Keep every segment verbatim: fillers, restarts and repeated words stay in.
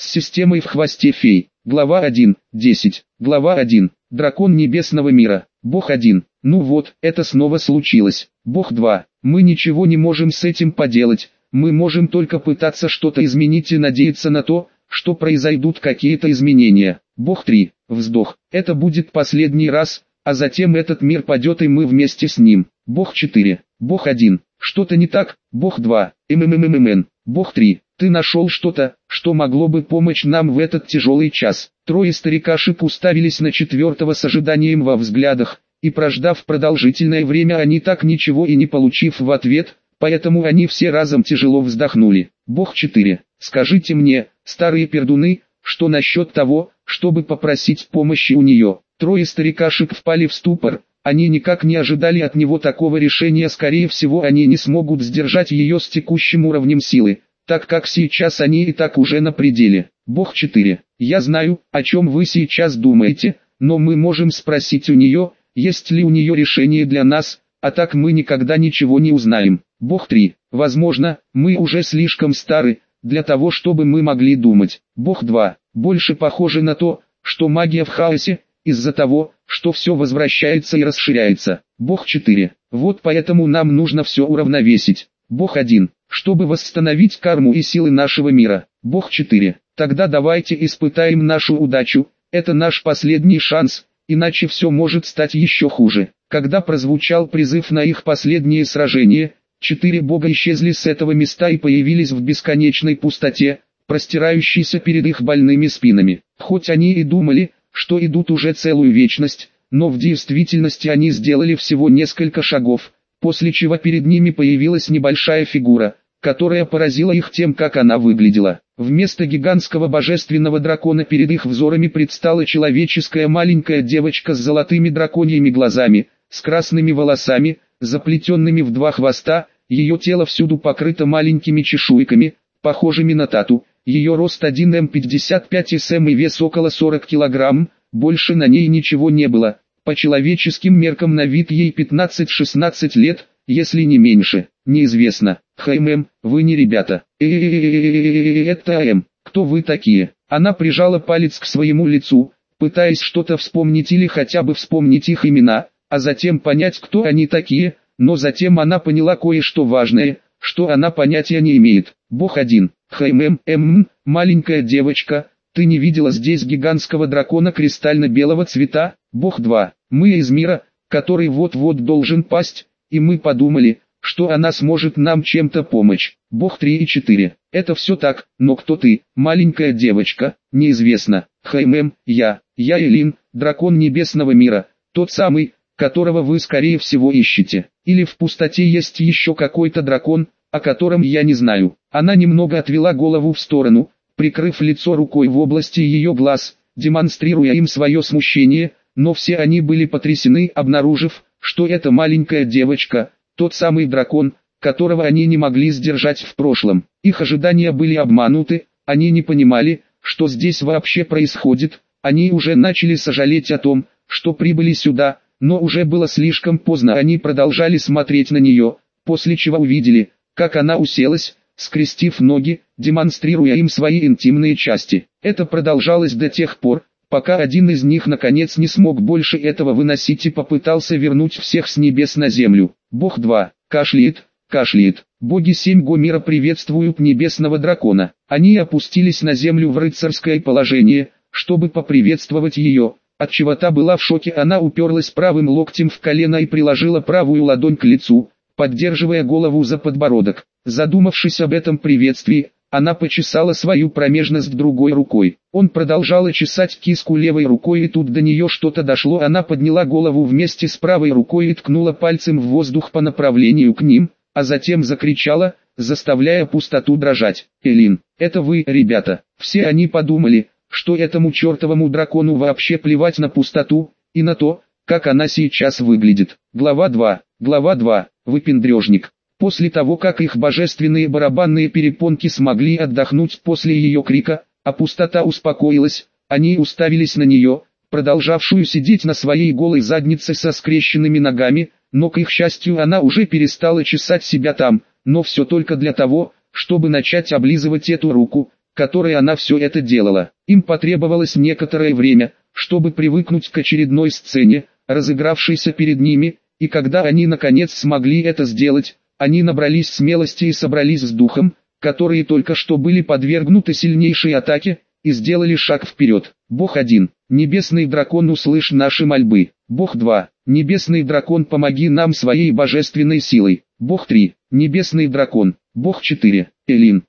с системой в хвосте фей. Глава один, десять. Глава один. Дракон небесного мира. Бог один. Ну вот, это снова случилось. Бог два. Мы ничего не можем с этим поделать. Мы можем только пытаться что-то изменить и надеяться на то, что произойдут какие-то изменения. Бог три. Вздох. Это будет последний раз, а затем этот мир падет и мы вместе с ним. Бог четыре. Бог один. Что-то не так. Бог два. МММММ. Бог три. Ты нашел что-то, что могло бы помочь нам в этот тяжелый час. Трое старикашек уставились на четвертого с ожиданием во взглядах, и прождав продолжительное время они так ничего и не получив в ответ, поэтому они все разом тяжело вздохнули. Бог четыре. Скажите мне, старые пердуны, что насчет того, чтобы попросить помощи у нее? Трое старикашек впали в ступор, они никак не ожидали от него такого решения, скорее всего они не смогут сдержать ее с текущим уровнем силы, так как сейчас они и так уже на пределе. Бог четыре. Я знаю, о чем вы сейчас думаете, но мы можем спросить у нее, есть ли у нее решение для нас, а так мы никогда ничего не узнаем. Бог три. Возможно, мы уже слишком стары, для того чтобы мы могли думать. Бог два. Больше похоже на то, что магия в хаосе, из-за того, что все возвращается и расширяется. Бог четыре. Вот поэтому нам нужно все уравновесить. Бог один. Чтобы восстановить карму и силы нашего мира. Бог четыре. Тогда давайте испытаем нашу удачу, это наш последний шанс, иначе все может стать еще хуже. Когда прозвучал призыв на их последнее сражение, четыре бога исчезли с этого места и появились в бесконечной пустоте, простирающейся перед их больными спинами. Хоть они и думали, что идут уже целую вечность, но в действительности они сделали всего несколько шагов, после чего перед ними появилась небольшая фигура, которая поразила их тем, как она выглядела. Вместо гигантского божественного дракона перед их взорами предстала человеческая маленькая девочка с золотыми драконьими глазами, с красными волосами, заплетенными в два хвоста, ее тело всюду покрыто маленькими чешуйками, похожими на тату, ее рост один метр пятьдесят пять сантиметров и вес около сорок килограмм, больше на ней ничего не было, по человеческим меркам на вид ей пятнадцать-шестнадцать лет, если не меньше, неизвестно. Хэм, вы не ребята. Это М. Кто вы такие? Она прижала палец к своему лицу, пытаясь что-то вспомнить или хотя бы вспомнить их имена, а затем понять, кто они такие, но затем она поняла кое-что важное, что она понятия не имеет. Бог один. Хэм, М. Маленькая девочка, ты не видела здесь гигантского дракона кристально-белого цвета? Бог два. Мы из мира, который вот-вот должен пасть, и мы подумали, что она сможет нам чем-то помочь. Бог три и четыре. Это все так, но кто ты, маленькая девочка, неизвестно. Хэм, я, я Элин, дракон небесного мира, тот самый, которого вы скорее всего ищете. Или в пустоте есть еще какой-то дракон, о котором я не знаю. Она немного отвела голову в сторону, прикрыв лицо рукой в области ее глаз, демонстрируя им свое смущение, но все они были потрясены, обнаружив, что эта маленькая девочка, тот самый дракон, которого они не могли сдержать в прошлом. Их ожидания были обмануты, они не понимали, что здесь вообще происходит, они уже начали сожалеть о том, что прибыли сюда, но уже было слишком поздно, они продолжали смотреть на нее, после чего увидели, как она уселась, скрестив ноги, демонстрируя им свои интимные части. Это продолжалось до тех пор, пока один из них наконец не смог больше этого выносить и попытался вернуть всех с небес на землю. Бог два. Кашляет, кашляет. Боги семь-го мира приветствуют небесного дракона. Они опустились на землю в рыцарское положение, чтобы поприветствовать ее. Отчего та была в шоке, она уперлась правым локтем в колено и приложила правую ладонь к лицу, поддерживая голову за подбородок. Задумавшись об этом приветствии, она почесала свою промежность другой рукой. Он продолжал чесать киску левой рукой, и тут до нее что-то дошло. Она подняла голову вместе с правой рукой и ткнула пальцем в воздух по направлению к ним, а затем закричала, заставляя пустоту дрожать. «Элин, это вы, ребята!» Все они подумали, что этому чертовому дракону вообще плевать на пустоту, и на то, как она сейчас выглядит. Глава два. Глава два. Выпендрежник. После того, как их божественные барабанные перепонки смогли отдохнуть после ее крика, а пустота успокоилась, они уставились на нее, продолжавшую сидеть на своей голой заднице со скрещенными ногами, но к их счастью она уже перестала чесать себя там, но все только для того, чтобы начать облизывать эту руку, которой она все это делала. Им потребовалось некоторое время, чтобы привыкнуть к очередной сцене, разыгравшейся перед ними, и когда они наконец смогли это сделать, они набрались смелости и собрались с духом, которые только что были подвергнуты сильнейшей атаке, и сделали шаг вперед. Бог один. Небесный дракон, услышь наши мольбы. Бог два. Небесный дракон, помоги нам своей божественной силой. Бог три. Небесный дракон. Бог четыре. Элин.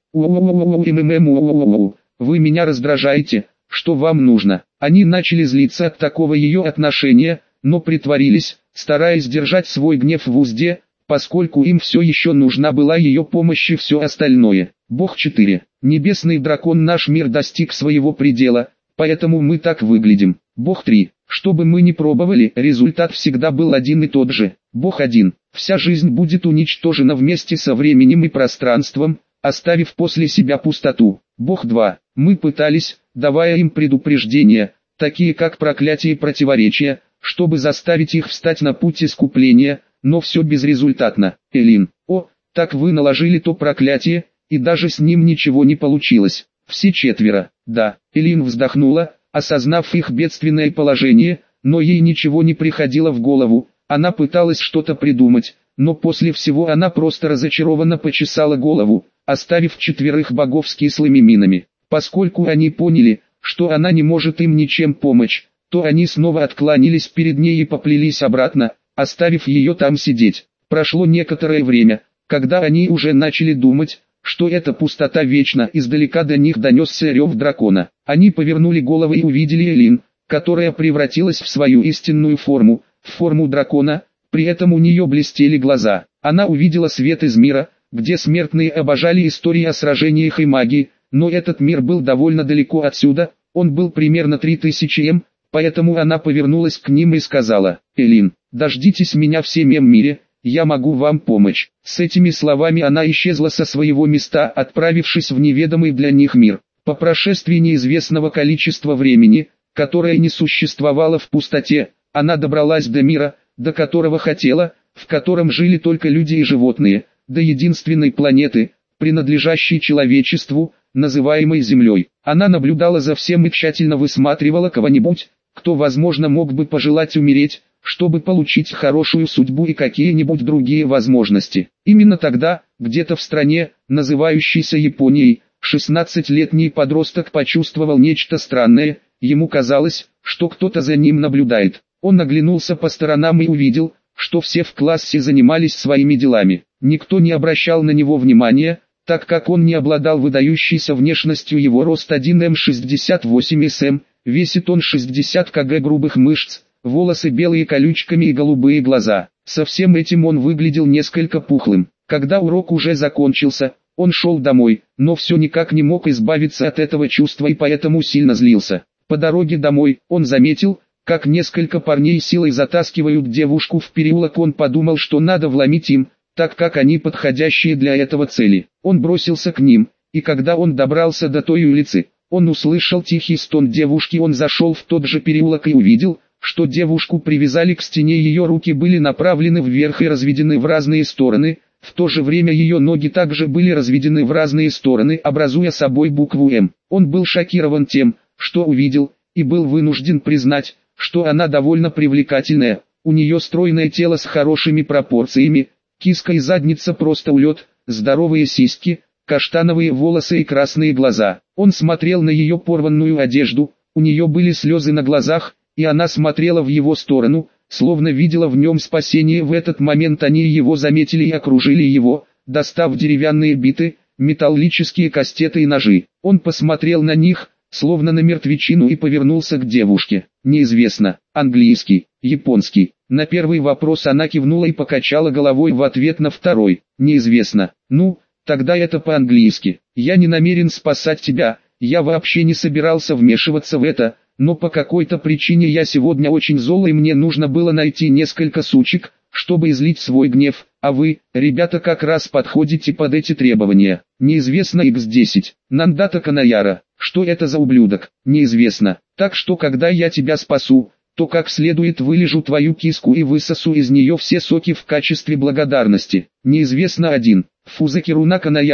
Вы меня раздражаете, что вам нужно? Они начали злиться от такого ее отношения, но притворились, стараясь держать свой гнев в узде, поскольку им все еще нужна была ее помощь и все остальное. Бог четыре. Небесный дракон, наш мир достиг своего предела, поэтому мы так выглядим. Бог три. Что бы мы ни пробовали, результат всегда был один и тот же. Бог один. Вся жизнь будет уничтожена вместе со временем и пространством, оставив после себя пустоту. Бог два. Мы пытались, давая им предупреждения, такие как проклятие и противоречия, чтобы заставить их встать на путь искупления, но все безрезультатно. Элин. О, так вы наложили то проклятие, и даже с ним ничего не получилось. Все четверо. Да. Элин вздохнула, осознав их бедственное положение, но ей ничего не приходило в голову. Она пыталась что-то придумать, но после всего она просто разочарованно почесала голову, оставив четверых богов с кислыми минами. Поскольку они поняли, что она не может им ничем помочь, то они снова отклонились перед ней и поплелись обратно, оставив ее там сидеть. Прошло некоторое время, когда они уже начали думать, что эта пустота вечна, издалека до них донесся рев дракона. Они повернули головы и увидели Элин, которая превратилась в свою истинную форму, в форму дракона, при этом у нее блестели глаза. Она увидела свет из мира, где смертные обожали истории о сражениях и магии, но этот мир был довольно далеко отсюда, он был примерно три тысячи м, поэтому она повернулась к ним и сказала: «Элин, дождитесь меня в семьем мире, я могу вам помочь». С этими словами она исчезла со своего места, отправившись в неведомый для них мир. По прошествии неизвестного количества времени, которое не существовало в пустоте, она добралась до мира, до которого хотела, в котором жили только люди и животные, до единственной планеты, принадлежащей человечеству, называемой Землей. Она наблюдала за всем и тщательно высматривала кого-нибудь, кто возможно мог бы пожелать умереть, чтобы получить хорошую судьбу и какие-нибудь другие возможности. Именно тогда, где-то в стране, называющейся Японией, шестнадцатилетний подросток почувствовал нечто странное, ему казалось, что кто-то за ним наблюдает. Он оглянулся по сторонам и увидел, что все в классе занимались своими делами. Никто не обращал на него внимания, так как он не обладал выдающейся внешностью. Его рост один метр шестьдесят восемь сантиметров, весит он шестьдесят килограммов грубых мышц, волосы белые колючками и голубые глаза. Со всем этим он выглядел несколько пухлым. Когда урок уже закончился, он шел домой, но все никак не мог избавиться от этого чувства и поэтому сильно злился. По дороге домой, он заметил, как несколько парней силой затаскивают девушку в переулок. Он подумал, что надо вломить им, так как они подходящие для этого цели. Он бросился к ним, и когда он добрался до той улицы, он услышал тихий стон девушки. Он зашел в тот же переулок и увидел, что девушку привязали к стене, ее руки были направлены вверх и разведены в разные стороны, в то же время ее ноги также были разведены в разные стороны, образуя собой букву «М». Он был шокирован тем, что увидел, и был вынужден признать, что она довольно привлекательная. У нее стройное тело с хорошими пропорциями, киска и задница просто улет, здоровые сиськи, каштановые волосы и красные глаза. Он смотрел на ее порванную одежду, у нее были слезы на глазах, и она смотрела в его сторону, словно видела в нем спасение. В этот момент они его заметили и окружили его, достав деревянные биты, металлические кастеты и ножи. Он посмотрел на них, словно на мертвечину, и повернулся к девушке. Неизвестно, английский, японский. На первый вопрос она кивнула и покачала головой в ответ на второй. Неизвестно. Ну, тогда это по-английски. Я не намерен спасать тебя, я вообще не собирался вмешиваться в это, но по какой-то причине я сегодня очень зол и мне нужно было найти несколько сучек, чтобы излить свой гнев, а вы, ребята, как раз подходите под эти требования. Неизвестно икс десять. Нандата Канаяра. Что это за ублюдок? Неизвестно. Так что когда я тебя спасу, то как следует вылежу твою киску и высосу из нее все соки в качестве благодарности. Неизвестно один. Фузакируна Канаяра.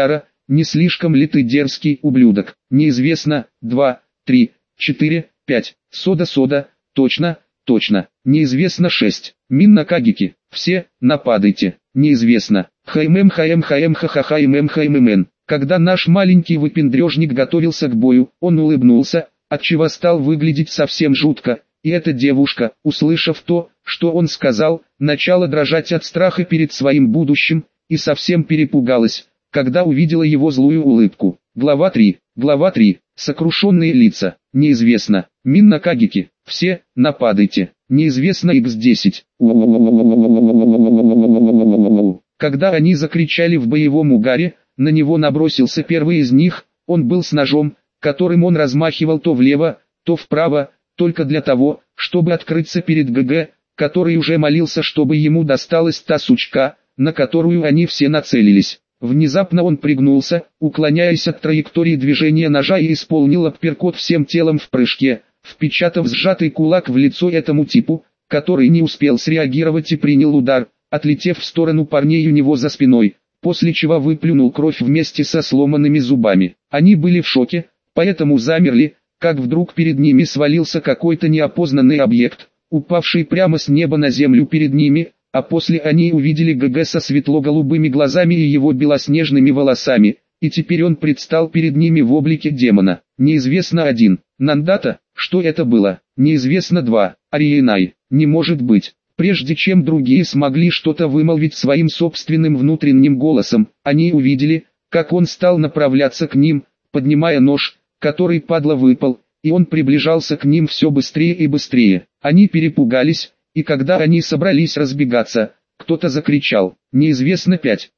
не слишком ли ты дерзкий, ублюдок? Неизвестно. Два, три, четыре, пять. Сода-сода. Точно, точно. Неизвестно. Шесть. Минна Кагики. Все, нападайте. Неизвестно. Хаймем хаем хаем ха-ха-ха имем хаймемен. Когда наш маленький выпендрежник готовился к бою, он улыбнулся, отчего стал выглядеть совсем жутко, и эта девушка, услышав то, что он сказал, начала дрожать от страха перед своим будущим, и совсем перепугалась, когда увидела его злую улыбку. Глава три. Глава три. Сокрушенные лица. Неизвестно. Минна Кагики. Все, нападайте. Неизвестно икс десять. Когда они закричали в боевом угаре, на него набросился первый из них. Он был с ножом, которым он размахивал то влево, то вправо, только для того, чтобы открыться перед ГГ, который уже молился, чтобы ему досталась та сучка, на которую они все нацелились. Внезапно он пригнулся, уклоняясь от траектории движения ножа, и исполнил апперкот всем телом в прыжке, впечатав сжатый кулак в лицо этому типу, который не успел среагировать и принял удар, отлетев в сторону парней у него за спиной, после чего выплюнул кровь вместе со сломанными зубами. Они были в шоке, поэтому замерли, как вдруг перед ними свалился какой-то неопознанный объект, упавший прямо с неба на землю перед ними, а после они увидели ГГ со светло-голубыми глазами и его белоснежными волосами, и теперь он предстал перед ними в облике демона. Неизвестно. Один. Нандата, что это было? Неизвестно. Два. Ариенай, не может быть. Прежде чем другие смогли что-то вымолвить своим собственным внутренним голосом, они увидели, как он стал направляться к ним, поднимая нож, который падла выпал, и он приближался к ним все быстрее и быстрее. Они перепугались, и когда они собрались разбегаться, кто-то закричал: «Неизвестно. Пять».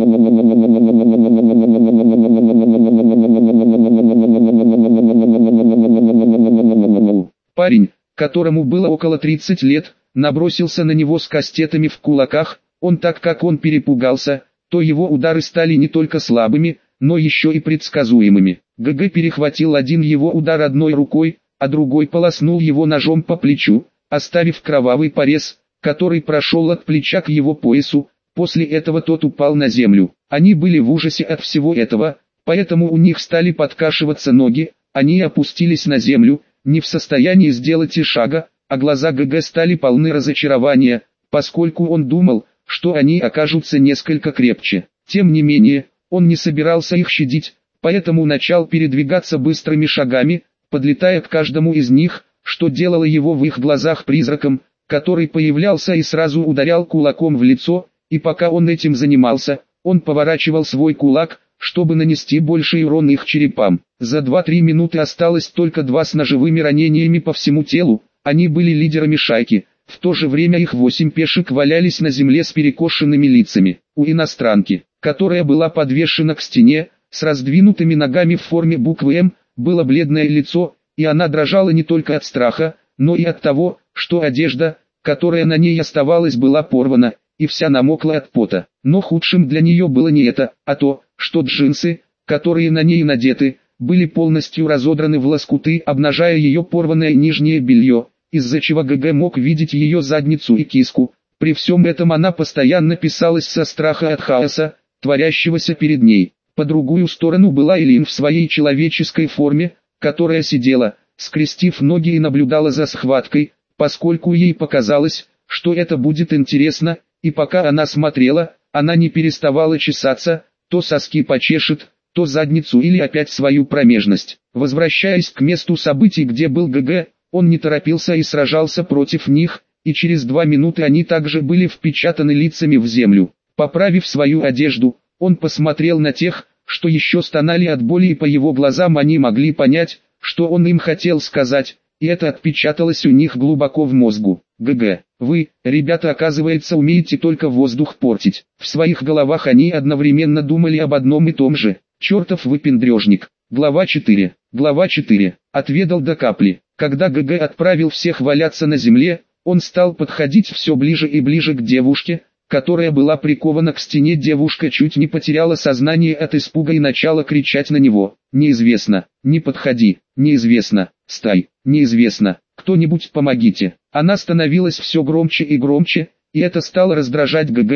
Парень, которому было около тридцати лет, набросился на него с кастетами в кулаках. Он так как он перепугался, то его удары стали не только слабыми, но еще и предсказуемыми. ГГ перехватил один его удар одной рукой, а другой полоснул его ножом по плечу, оставив кровавый порез, который прошел от плеча к его поясу. После этого тот упал на землю. Они были в ужасе от всего этого, поэтому у них стали подкашиваться ноги, они опустились на землю, не в состоянии сделать и шага, а глаза ГГ стали полны разочарования, поскольку он думал, что они окажутся несколько крепче. Тем не менее, он не собирался их щадить, поэтому начал передвигаться быстрыми шагами, подлетая к каждому из них, что делало его в их глазах призраком, который появлялся и сразу ударял кулаком в лицо, и пока он этим занимался, он поворачивал свой кулак, чтобы нанести больший урон их черепам. За две-три минуты осталось только два с ножевыми ранениями по всему телу, они были лидерами шайки, в то же время их восемь пешек валялись на земле с перекошенными лицами. У иностранки, которая была подвешена к стене, с раздвинутыми ногами в форме буквы «М», было бледное лицо, и она дрожала не только от страха, но и от того, что одежда, которая на ней оставалась, была порвана, и вся намокла от пота. Но худшим для нее было не это, а то, что джинсы, которые на ней надеты, были полностью разодраны в лоскуты, обнажая ее порванное нижнее белье, из-за чего ГГ мог видеть ее задницу и киску. При всем этом она постоянно писалась со страха от хаоса, творящегося перед ней. По другую сторону была Элин в своей человеческой форме, которая сидела, скрестив ноги, и наблюдала за схваткой, поскольку ей показалось, что это будет интересно, и пока она смотрела, она не переставала чесаться, то соски почешет, то задницу или опять свою промежность. Возвращаясь к месту событий, где был ГГ, он не торопился и сражался против них, и через два минуты они также были впечатаны лицами в землю. Поправив свою одежду, он посмотрел на тех, что еще стонали от боли, и по его глазам они могли понять, что он им хотел сказать, и это отпечаталось у них глубоко в мозгу. ГГ, вы, ребята, оказывается, умеете только воздух портить. В своих головах они одновременно думали об одном и том же. Чертов выпендрежник. Глава четыре. Глава четыре. Отведал до капли. Когда ГГ отправил всех валяться на земле, он стал подходить все ближе и ближе к девушке, которая была прикована к стене. Девушка чуть не потеряла сознание от испуга и начала кричать на него. «Неизвестно, не подходи, неизвестно, стай, неизвестно, кто-нибудь помогите». Она становилась все громче и громче, и это стало раздражать ГГ,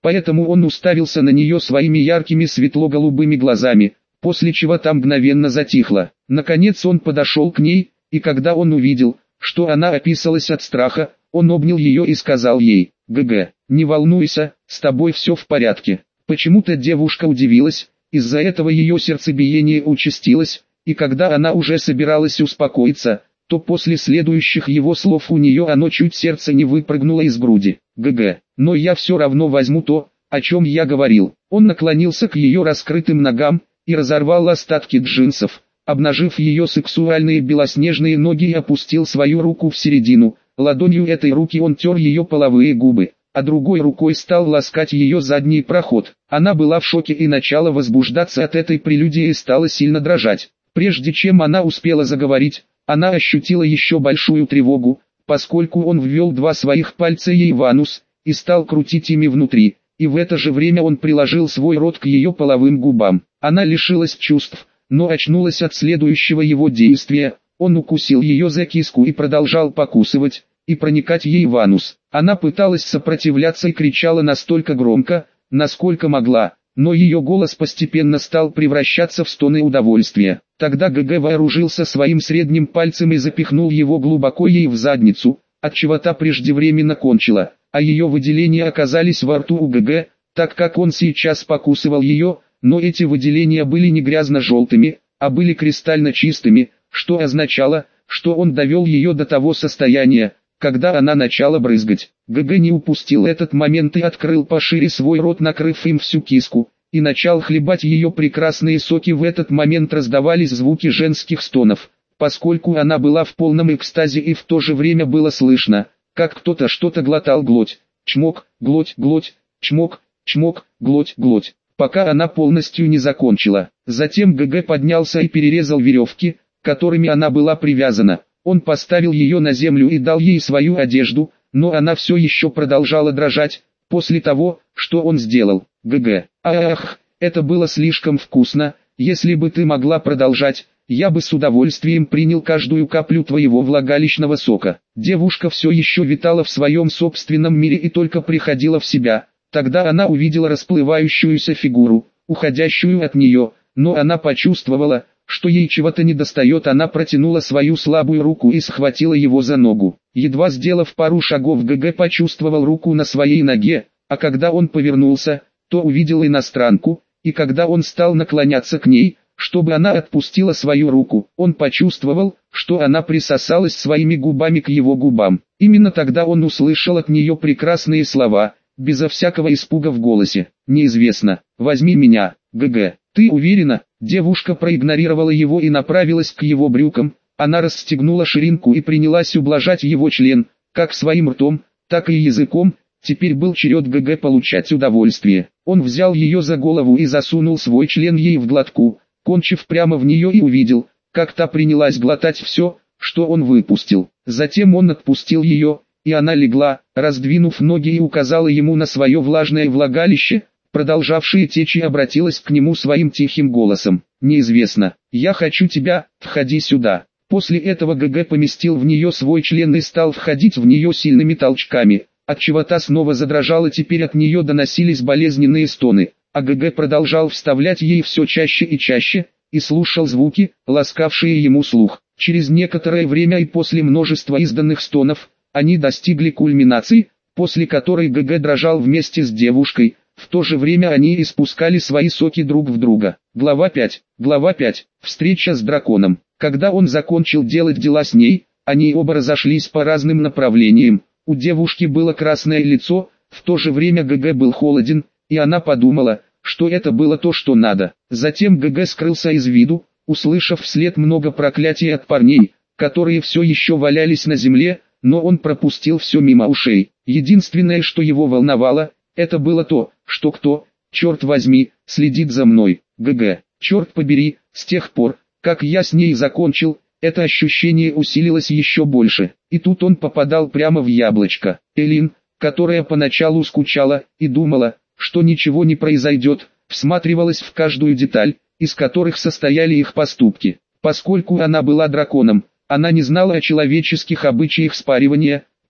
поэтому он уставился на нее своими яркими светло-голубыми глазами, после чего та мгновенно затихла. Наконец он подошел к ней, и когда он увидел, что она описалась от страха, он обнял ее и сказал ей: «ГГ, не волнуйся, с тобой все в порядке». Почему-то девушка удивилась, из-за этого ее сердцебиение участилось, и когда она уже собиралась успокоиться, то после следующих его слов у нее оно чуть сердце не выпрыгнуло из груди. «ГГ, но я все равно возьму то, о чем я говорил». Он наклонился к ее раскрытым ногам и разорвал остатки джинсов, обнажив ее сексуальные белоснежные ноги, и опустил свою руку в середину. Ладонью этой руки он тер ее половые губы, а другой рукой стал ласкать ее задний проход. Она была в шоке и начала возбуждаться от этой прелюдии и стала сильно дрожать. Прежде чем она успела заговорить, она ощутила еще большую тревогу, поскольку он ввел два своих пальца ей в анус и стал крутить ими внутри, и в это же время он приложил свой рот к ее половым губам. Она лишилась чувств, но очнулась от следующего его действия. Он укусил ее за киску и продолжал покусывать и проникать ей в анус. Она пыталась сопротивляться и кричала настолько громко, насколько могла, но ее голос постепенно стал превращаться в стоны удовольствия. Тогда ГГ вооружился своим средним пальцем и запихнул его глубоко ей в задницу, отчего та преждевременно кончила, а ее выделения оказались во рту у ГГ, так как он сейчас покусывал ее, но эти выделения были не грязно-желтыми, а были кристально чистыми, что означало, что он довел ее до того состояния, когда она начала брызгать. ГГ не упустил этот момент и открыл пошире свой рот, накрыв им всю киску, и начал хлебать ее прекрасные соки. В этот момент раздавались звуки женских стонов, поскольку она была в полном экстазе, и в то же время было слышно, как кто-то что-то глотал. Глоть, чмок, глоть, глоть, чмок, чмок, глоть, глоть, пока она полностью не закончила. Затем ГГ поднялся и перерезал веревки, которыми она была привязана. Он поставил ее на землю и дал ей свою одежду, но она все еще продолжала дрожать, после того, что он сделал. ГГ, ах, это было слишком вкусно, если бы ты могла продолжать, я бы с удовольствием принял каждую каплю твоего влагалищного сока. Девушка все еще витала в своем собственном мире и только приходила в себя. Тогда она увидела расплывающуюся фигуру, уходящую от нее, но она почувствовала, что ей чего-то недостает. Она протянула свою слабую руку и схватила его за ногу. Едва сделав пару шагов, ГГ почувствовал руку на своей ноге, а когда он повернулся, то увидел иностранку, и когда он стал наклоняться к ней, чтобы она отпустила свою руку, он почувствовал, что она присосалась своими губами к его губам. Именно тогда он услышал от нее прекрасные слова, безо всякого испуга в голосе. «Неизвестно, возьми меня, ГГ, ты уверена?» Девушка проигнорировала его и направилась к его брюкам. Она расстегнула ширинку и принялась ублажать его член, как своим ртом, так и языком. Теперь был черед ГГ получать удовольствие. Он взял ее за голову и засунул свой член ей в глотку, кончив прямо в нее, и увидел, как та принялась глотать все, что он выпустил. Затем он отпустил ее, и она легла, раздвинув ноги, и указала ему на свое влажное влагалище, продолжавшее течь, и обратилась к нему своим тихим голосом. «Неизвестно, я хочу тебя, входи сюда». После этого ГГ поместил в нее свой член и стал входить в нее сильными толчками, отчего та снова задрожала. Теперь от нее доносились болезненные стоны, а ГГ продолжал вставлять ей все чаще и чаще, и слушал звуки, ласкавшие ему слух. Через некоторое время и после множества изданных стонов, они достигли кульминации, после которой ГГ дрожал вместе с девушкой. В то же время они испускали свои соки друг в друга. Глава пять. Глава пять. Встреча с драконом. Когда он закончил делать дела с ней, они оба разошлись по разным направлениям. У девушки было красное лицо, в то же время ГГ был холоден, и она подумала, что это было то, что надо. Затем ГГ скрылся из виду, услышав вслед много проклятий от парней, которые все еще валялись на земле, но он пропустил все мимо ушей. Единственное, что его волновало, это было то, что кто, черт возьми, следит за мной. ГГ, черт побери, с тех пор, как я с ней закончил, это ощущение усилилось еще больше. И тут он попадал прямо в яблочко. Элин, которая поначалу скучала и думала, что ничего не произойдет, всматривалась в каждую деталь, из которых состояли их поступки. Поскольку она была драконом, она не знала о человеческих обычаях спаривания,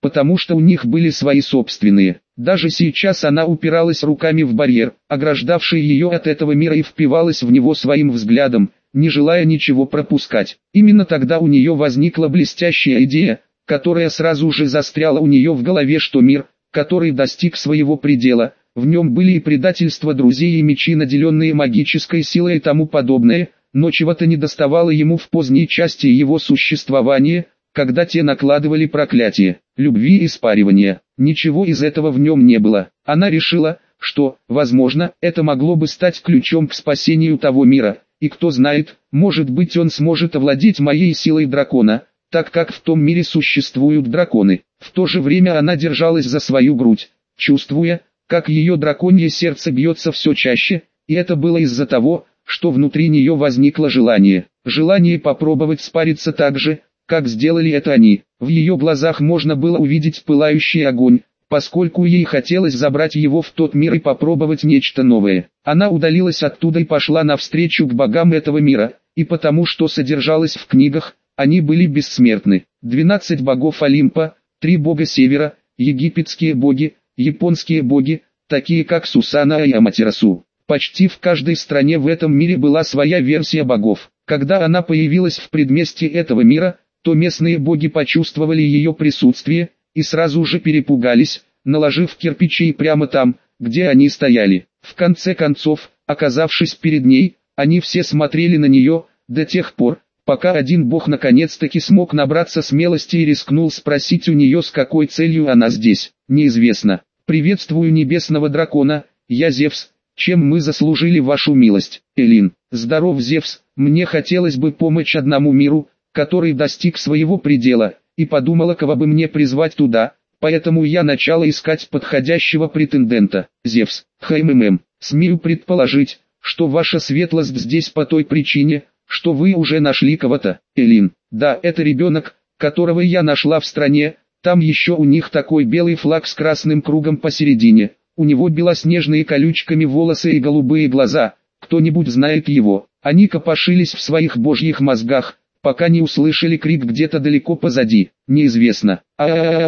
потому что у них были свои собственные. Даже сейчас она упиралась руками в барьер, ограждавший ее от этого мира, и впивалась в него своим взглядом, не желая ничего пропускать. Именно тогда у нее возникла блестящая идея, которая сразу же застряла у нее в голове, что мир, который достиг своего предела, в нем были и предательства друзей, и мечи, наделенные магической силой и тому подобное, но чего-то недоставало ему в поздней части его существования, когда те накладывали проклятие, любви и спаривания. Ничего из этого в нем не было. Она решила, что, возможно, это могло бы стать ключом к спасению того мира, и кто знает, может быть, он сможет овладеть моей силой дракона, так как в том мире существуют драконы. В то же время она держалась за свою грудь, чувствуя, как ее драконье сердце бьется все чаще, и это было из-за того, что внутри нее возникло желание. Желание попробовать спариться так же, как сделали это они. В ее глазах можно было увидеть пылающий огонь, поскольку ей хотелось забрать его в тот мир и попробовать нечто новое. Она удалилась оттуда и пошла навстречу к богам этого мира, и потому что содержалось в книгах, они были бессмертны. Двенадцать богов Олимпа, три бога Севера, египетские боги, японские боги, такие как Сусана и Аматерасу. Почти в каждой стране в этом мире была своя версия богов. Когда она появилась в предместье этого мира, то местные боги почувствовали ее присутствие, и сразу же перепугались, наложив кирпичи прямо там, где они стояли. В конце концов, оказавшись перед ней, они все смотрели на нее, до тех пор, пока один бог наконец-таки смог набраться смелости и рискнул спросить у нее, с какой целью она здесь. Неизвестно. «Приветствую небесного дракона, я Зевс, чем мы заслужили вашу милость?» Элин. «Здоров, Зевс, мне хотелось бы помочь одному миру, который достиг своего предела, и подумала, кого бы мне призвать туда, поэтому я начала искать подходящего претендента». Зевс. «Хмм, смею предположить, что ваша светлость здесь по той причине, что вы уже нашли кого-то». Элин. «Да, это ребенок, которого я нашла в стране, там еще у них такой белый флаг с красным кругом посередине, у него белоснежные колючками волосы и голубые глаза, кто-нибудь знает его?» Они копошились в своих божьих мозгах, пока не услышали крик где-то далеко позади, неизвестно. а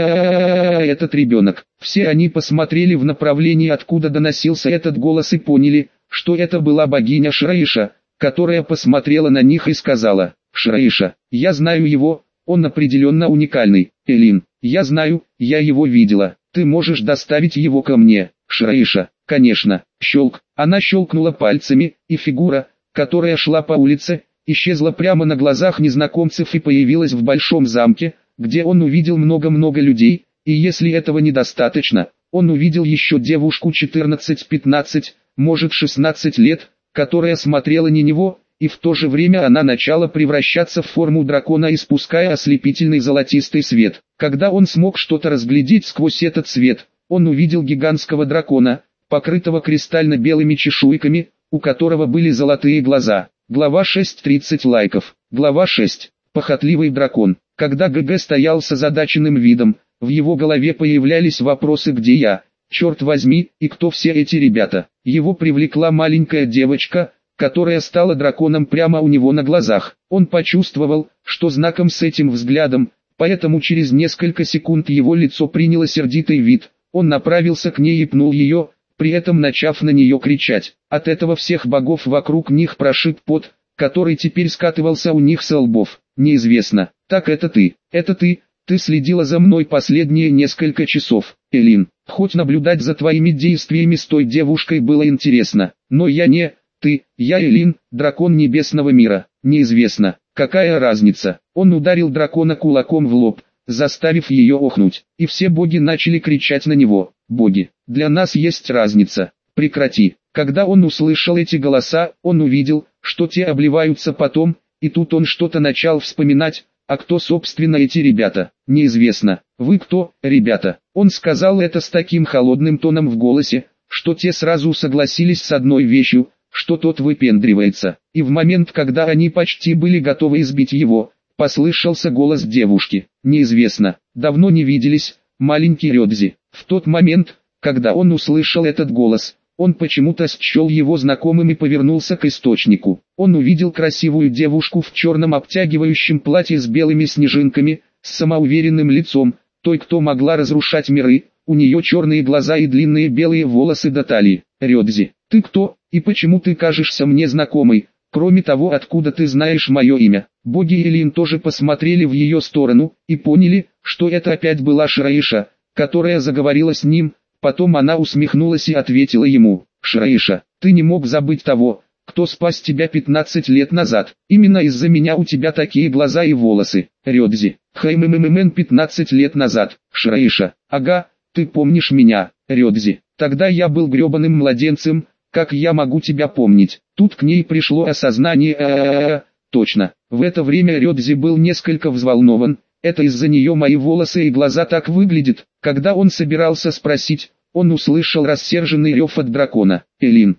этот ребенок. Все они посмотрели в направлении, откуда доносился этот голос, и поняли, что это была богиня Шраиша, которая посмотрела на них и сказала: «Шраиша, я знаю его, он определенно уникальный». Элин. «Я знаю, я его видела, ты можешь доставить его ко мне». Шраиша. «Конечно». Щелк. Она щелкнула пальцами, и фигура, которая шла по улице, исчезла прямо на глазах незнакомцев и появилась в большом замке, где он увидел много-много людей, и если этого недостаточно, он увидел еще девушку четырнадцать-пятнадцать, может шестнадцать лет, которая смотрела на него, и в то же время она начала превращаться в форму дракона, испуская ослепительный золотистый свет. Когда он смог что-то разглядеть сквозь этот свет, он увидел гигантского дракона, покрытого кристально-белыми чешуйками, у которого были золотые глаза. Глава шесть. тридцать лайков. Глава шесть. Похотливый дракон. Когда ГГ стоял с озадаченным видом, в его голове появлялись вопросы: где я, черт возьми, и кто все эти ребята? Его привлекла маленькая девочка, которая стала драконом прямо у него на глазах. Он почувствовал, что знаком с этим взглядом, поэтому через несколько секунд его лицо приняло сердитый вид. Он направился к ней и пнул ее, при этом начав на нее кричать. От этого всех богов вокруг них прошиб пот, который теперь скатывался у них со лбов. Неизвестно. Так это ты, это ты, ты следила за мной последние несколько часов. Элин. Хоть наблюдать за твоими действиями с той девушкой было интересно, но я не, ты, я Элин, дракон небесного мира. Неизвестно, какая разница. Он ударил дракона кулаком в лоб, заставив ее охнуть, и все боги начали кричать на него. Боги, для нас есть разница. Прекрати. Когда он услышал эти голоса, он увидел, что те обливаются потом, и тут он что-то начал вспоминать. А кто собственно эти ребята? Неизвестно. Вы кто, ребята? Он сказал это с таким холодным тоном в голосе, что те сразу согласились с одной вещью, что тот выпендривается. И в момент, когда они почти были готовы избить его, послышался голос девушки. Неизвестно. Давно не виделись, маленький Рёдзи. В тот момент, когда он услышал этот голос, он почему-то счел его знакомым и повернулся к источнику. Он увидел красивую девушку в черном обтягивающем платье с белыми снежинками, с самоуверенным лицом, той, кто могла разрушать миры. У нее черные глаза и длинные белые волосы до талии. Рёдзи, ты кто, и почему ты кажешься мне знакомой? Кроме того, откуда ты знаешь мое имя? Боги Элин тоже посмотрели в ее сторону, и поняли, что это опять была Шраиша, которая заговорила с ним. Потом она усмехнулась и ответила ему: «Шраиша, ты не мог забыть того, кто спас тебя пятнадцать лет назад. Именно из-за меня у тебя такие глаза и волосы». Рёдзи, хмммн пятнадцать лет назад. Шраиша, ага, ты помнишь меня. Рёдзи, тогда я был гребаным младенцем, как я могу тебя помнить? Тут к ней пришло осознание. А-а-а-а, точно. В это время Рёдзи был несколько взволнован. Это из-за нее мои волосы и глаза так выглядят. Когда он собирался спросить, он услышал рассерженный рев от дракона. Элин,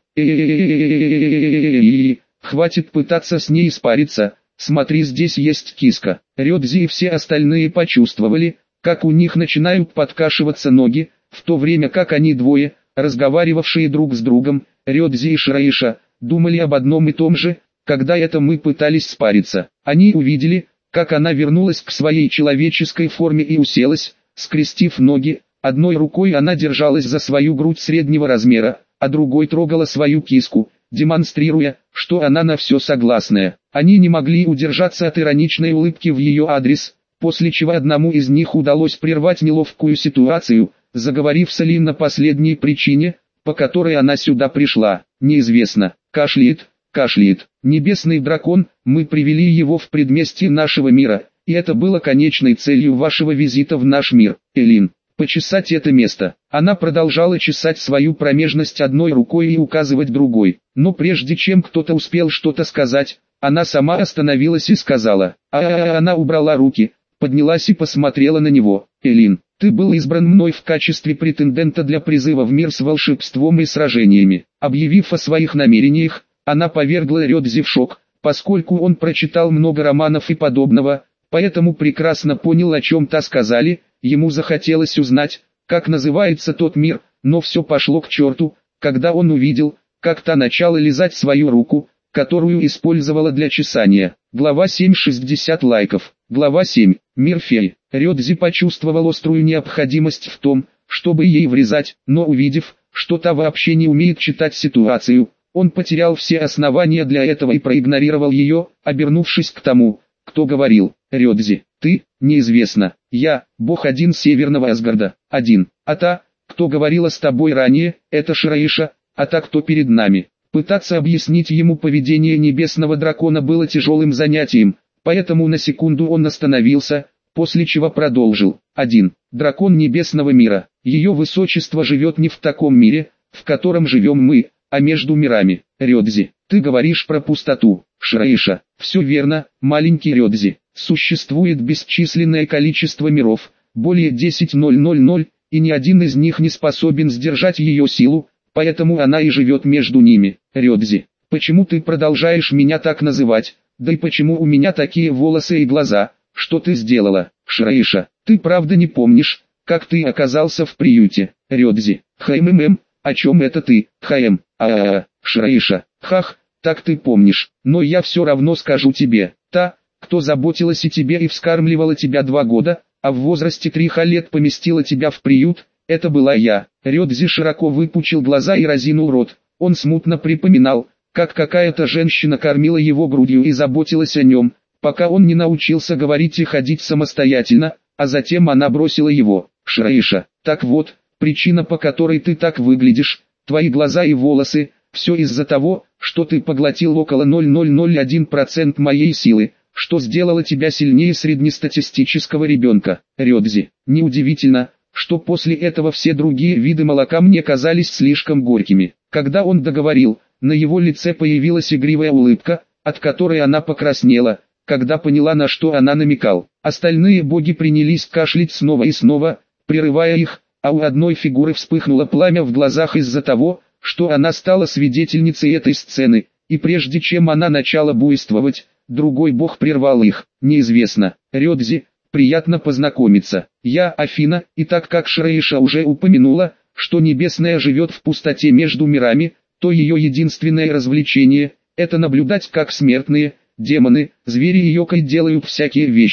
хватит пытаться с ней спариться. Смотри, здесь есть киска. Рёдзи и все остальные почувствовали, как у них начинают подкашиваться ноги, в то время как они двое, разговаривавшие друг с другом, Рёдзи и Шраиша, думали об одном и том же. Когда это мы пытались спариться, они увидели, как она вернулась к своей человеческой форме и уселась, скрестив ноги. Одной рукой она держалась за свою грудь среднего размера, а другой трогала свою киску, демонстрируя, что она на все согласная. Они не могли удержаться от ироничной улыбки в ее адрес, после чего одному из них удалось прервать неловкую ситуацию, заговорив с Элин на последней причине, по которой она сюда пришла. Неизвестно. Кашляет, кашляет. Небесный дракон, мы привели его в предместье нашего мира, и это было конечной целью вашего визита в наш мир. Элин, почесать это место. Она продолжала чесать свою промежность одной рукой и указывать другой. Но прежде чем кто-то успел что-то сказать, она сама остановилась и сказала: а-а-а. Она убрала руки, поднялась и посмотрела на него. Элин, ты был избран мной в качестве претендента для призыва в мир с волшебством и сражениями. Объявив о своих намерениях, она повергла Рёдзи в шок, поскольку он прочитал много романов и подобного, поэтому прекрасно понял, о чем та сказали. Ему захотелось узнать, как называется тот мир, но все пошло к черту, когда он увидел, как та начала лизать свою руку, которую использовала для чесания. Глава семь, шестьдесят лайков. Глава семь. Мир феи. Рёдзи почувствовал острую необходимость в том, чтобы ей врезать, но увидев, что та вообще не умеет читать ситуацию, он потерял все основания для этого и проигнорировал ее, обернувшись к тому, кто говорил: «Рёдзи, ты, неизвестно, я, бог один Северного Асгарда, один, а та, кто говорила с тобой ранее, это Шраиша, а та, кто перед нами». Пытаться объяснить ему поведение небесного дракона было тяжелым занятием, поэтому на секунду он остановился, после чего продолжил. один. Дракон небесного мира. Ее высочество живет не в таком мире, в котором живем мы, а между мирами. Рёдзи, ты говоришь про пустоту. Шраиша, все верно, маленький Рёдзи. Существует бесчисленное количество миров, более десять тысяч, и ни один из них не способен сдержать ее силу, поэтому она и живет между ними. Рёдзи, почему ты продолжаешь меня так называть? Да и почему у меня такие волосы и глаза? Что ты сделала? Шраиша, ты правда не помнишь, как ты оказался в приюте? Рёдзи, хммм, о чем это ты? Хм, а-а-а, Шраиша, хах, так ты помнишь, но я все равно скажу тебе. Та, кто заботилась о тебе и вскармливала тебя два года, а в возрасте трех лет поместила тебя в приют, это была я. Рёдзи широко выпучил глаза и разинул рот. Он смутно припоминал, как какая-то женщина кормила его грудью и заботилась о нем, пока он не научился говорить и ходить самостоятельно, а затем она бросила его. Шраиша, так вот, причина, по которой ты так выглядишь, твои глаза и волосы, все из-за того, что ты поглотил около ноль целых ноль ноль один процента моей силы, что сделало тебя сильнее среднестатистического ребенка. Рёдзи, неудивительно, что после этого все другие виды молока мне казались слишком горькими. Когда он договорил, на его лице появилась игривая улыбка, от которой она покраснела, когда поняла, на что она намекал. Остальные боги принялись кашлять снова и снова, прерывая их, а у одной фигуры вспыхнуло пламя в глазах из-за того, что она стала свидетельницей этой сцены, и прежде чем она начала буйствовать, другой бог прервал их. Неизвестно. Рёдзи, приятно познакомиться. Я Афина, и так как Шраиша уже упомянула, что Небесная живет в пустоте между мирами, то ее единственное развлечение – это наблюдать, как смертные, демоны, звери и йокой делают всякие вещи.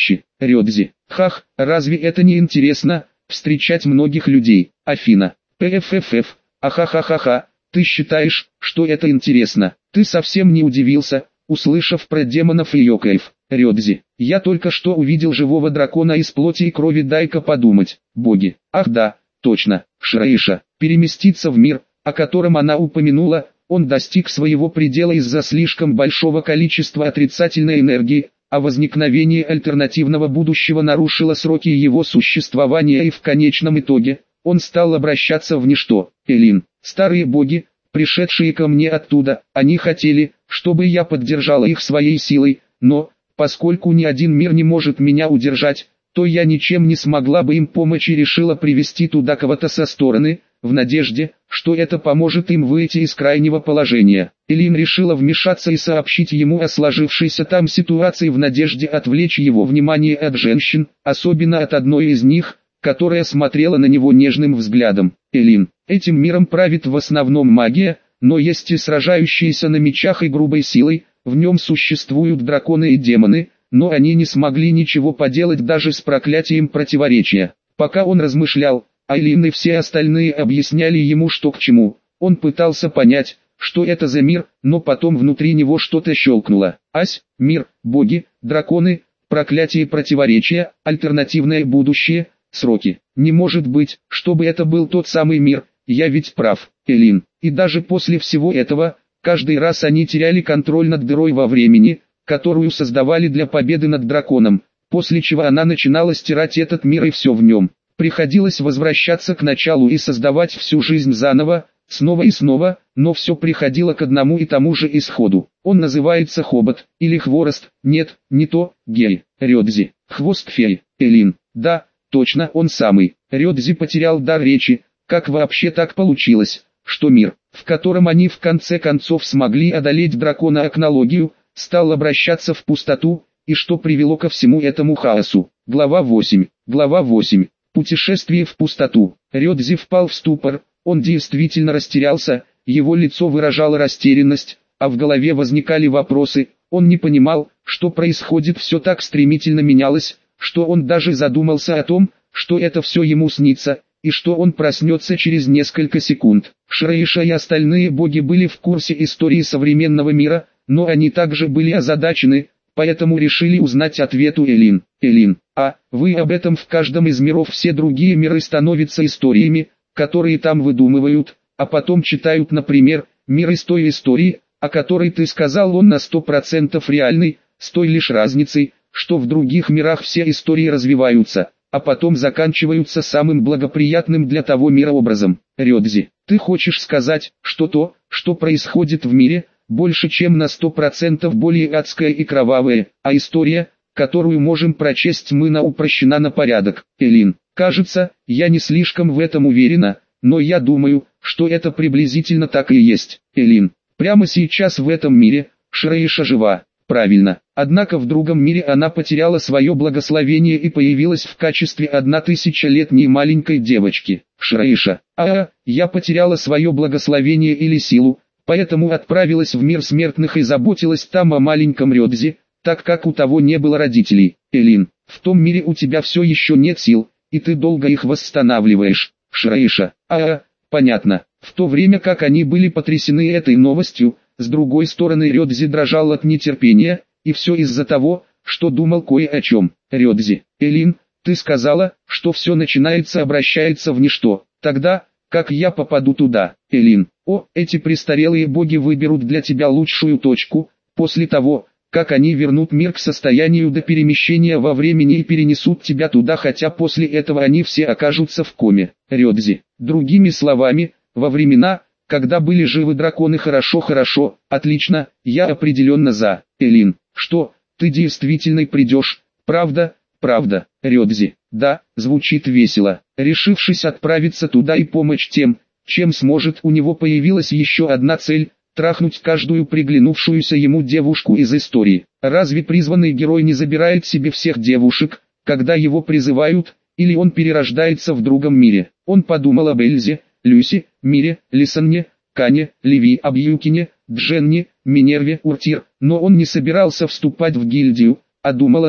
Рёдзи. Хах, разве это не интересно, встречать многих людей? Афина. ПФФФ. Ахахахаха. Ты считаешь, что это интересно? Ты совсем не удивился, услышав про демонов и йокаев. Рёдзи. Я только что увидел живого дракона из плоти и крови, дай-ка подумать. Боги. Ах да, точно. Шрейша. Переместиться в мир, о котором она упомянула, он достиг своего предела из-за слишком большого количества отрицательной энергии, а возникновение альтернативного будущего нарушило сроки его существования и в конечном итоге, он стал обращаться в ничто. Элин. Старые боги, пришедшие ко мне оттуда, они хотели, чтобы я поддержала их своей силой, но, поскольку ни один мир не может меня удержать, то я ничем не смогла бы им помочь и решила привести туда кого-то со стороны, в надежде, что это поможет им выйти из крайнего положения. Элин решила вмешаться и сообщить ему о сложившейся там ситуации в надежде отвлечь его внимание от женщин, особенно от одной из них, которая смотрела на него нежным взглядом. Элин. Этим миром правит в основном магия, но есть и сражающиеся на мечах и грубой силой, в нем существуют драконы и демоны, но они не смогли ничего поделать даже с проклятием противоречия. Пока он размышлял, Айлин и все остальные объясняли ему, что к чему. Он пытался понять, что это за мир, но потом внутри него что-то щелкнуло. Ась, мир, боги, драконы, проклятие противоречия, альтернативное будущее, сроки. Не может быть, чтобы это был тот самый мир, я ведь прав, Элин. И даже после всего этого, каждый раз они теряли контроль над дырой во времени, которую создавали для победы над драконом, после чего она начинала стирать этот мир и все в нем. Приходилось возвращаться к началу и создавать всю жизнь заново, снова и снова, но все приходило к одному и тому же исходу. Он называется хобот, или хворост, нет, не то, гей, Рёдзи, хвост феи, Элин, да, точно он самый. Рёдзи потерял дар речи, как вообще так получилось, что мир, в котором они в конце концов смогли одолеть дракона-акнологию, стал обращаться в пустоту, и что привело ко всему этому хаосу. Глава восемь. Глава восемь. Путешествие в пустоту. Рёдзи впал в ступор, он действительно растерялся, его лицо выражало растерянность, а в голове возникали вопросы, он не понимал, что происходит, все так стремительно менялось, что он даже задумался о том, что это все ему снится, и что он проснется через несколько секунд. Шрейша и остальные боги были в курсе истории современного мира, но они также были озадачены, поэтому решили узнать ответ у Элин. Элин, а, вы об этом в каждом из миров, все другие миры становятся историями, которые там выдумывают, а потом читают, например, мир из той истории, о которой ты сказал, он на сто процентов реальный, с той лишь разницей, что в других мирах все истории развиваются, а потом заканчиваются самым благоприятным для того мира образом. Рёдзи, ты хочешь сказать, что то, что происходит в мире, больше чем на сто процентов более адское и кровавое, а история, которую можем прочесть мы, на упрощена на порядок. Элин, кажется, я не слишком в этом уверена, но я думаю, что это приблизительно так и есть. Элин, прямо сейчас в этом мире, Шрейша жива, правильно, однако в другом мире она потеряла свое благословение и появилась в качестве однотысячелетней маленькой девочки. Шрейша, а, я потеряла свое благословение или силу, поэтому отправилась в мир смертных и заботилась там о маленьком Рёдзи, так как у того не было родителей. Элин, в том мире у тебя все еще нет сил, и ты долго их восстанавливаешь. Шрейша, а, понятно. В то время как они были потрясены этой новостью, с другой стороны Рёдзи дрожал от нетерпения, и все из-за того, что думал кое о чем. Рёдзи, Элин, ты сказала, что все начинается, обращается в ничто. Тогда, как я попаду туда? Элин, о, эти престарелые боги выберут для тебя лучшую точку, после того, как они вернут мир к состоянию до перемещения во времени и перенесут тебя туда, хотя после этого они все окажутся в коме. Рёдзи, другими словами, во времена, когда были живы драконы. Хорошо, хорошо, отлично, я определенно за. Элин, что, ты действительно придешь, правда, правда. Рёдзи, да, звучит весело. Решившись отправиться туда и помочь тем, чем сможет, у него появилась еще одна цель – трахнуть каждую приглянувшуюся ему девушку из истории. Разве призванный герой не забирает себе всех девушек, когда его призывают, или он перерождается в другом мире? Он подумал об Эльзе, Люси, Мире, Лисанне, Кане, Леви, Абьюкине, Дженни, Минерве, Уртир, но он не собирался вступать в гильдию, а думал о том,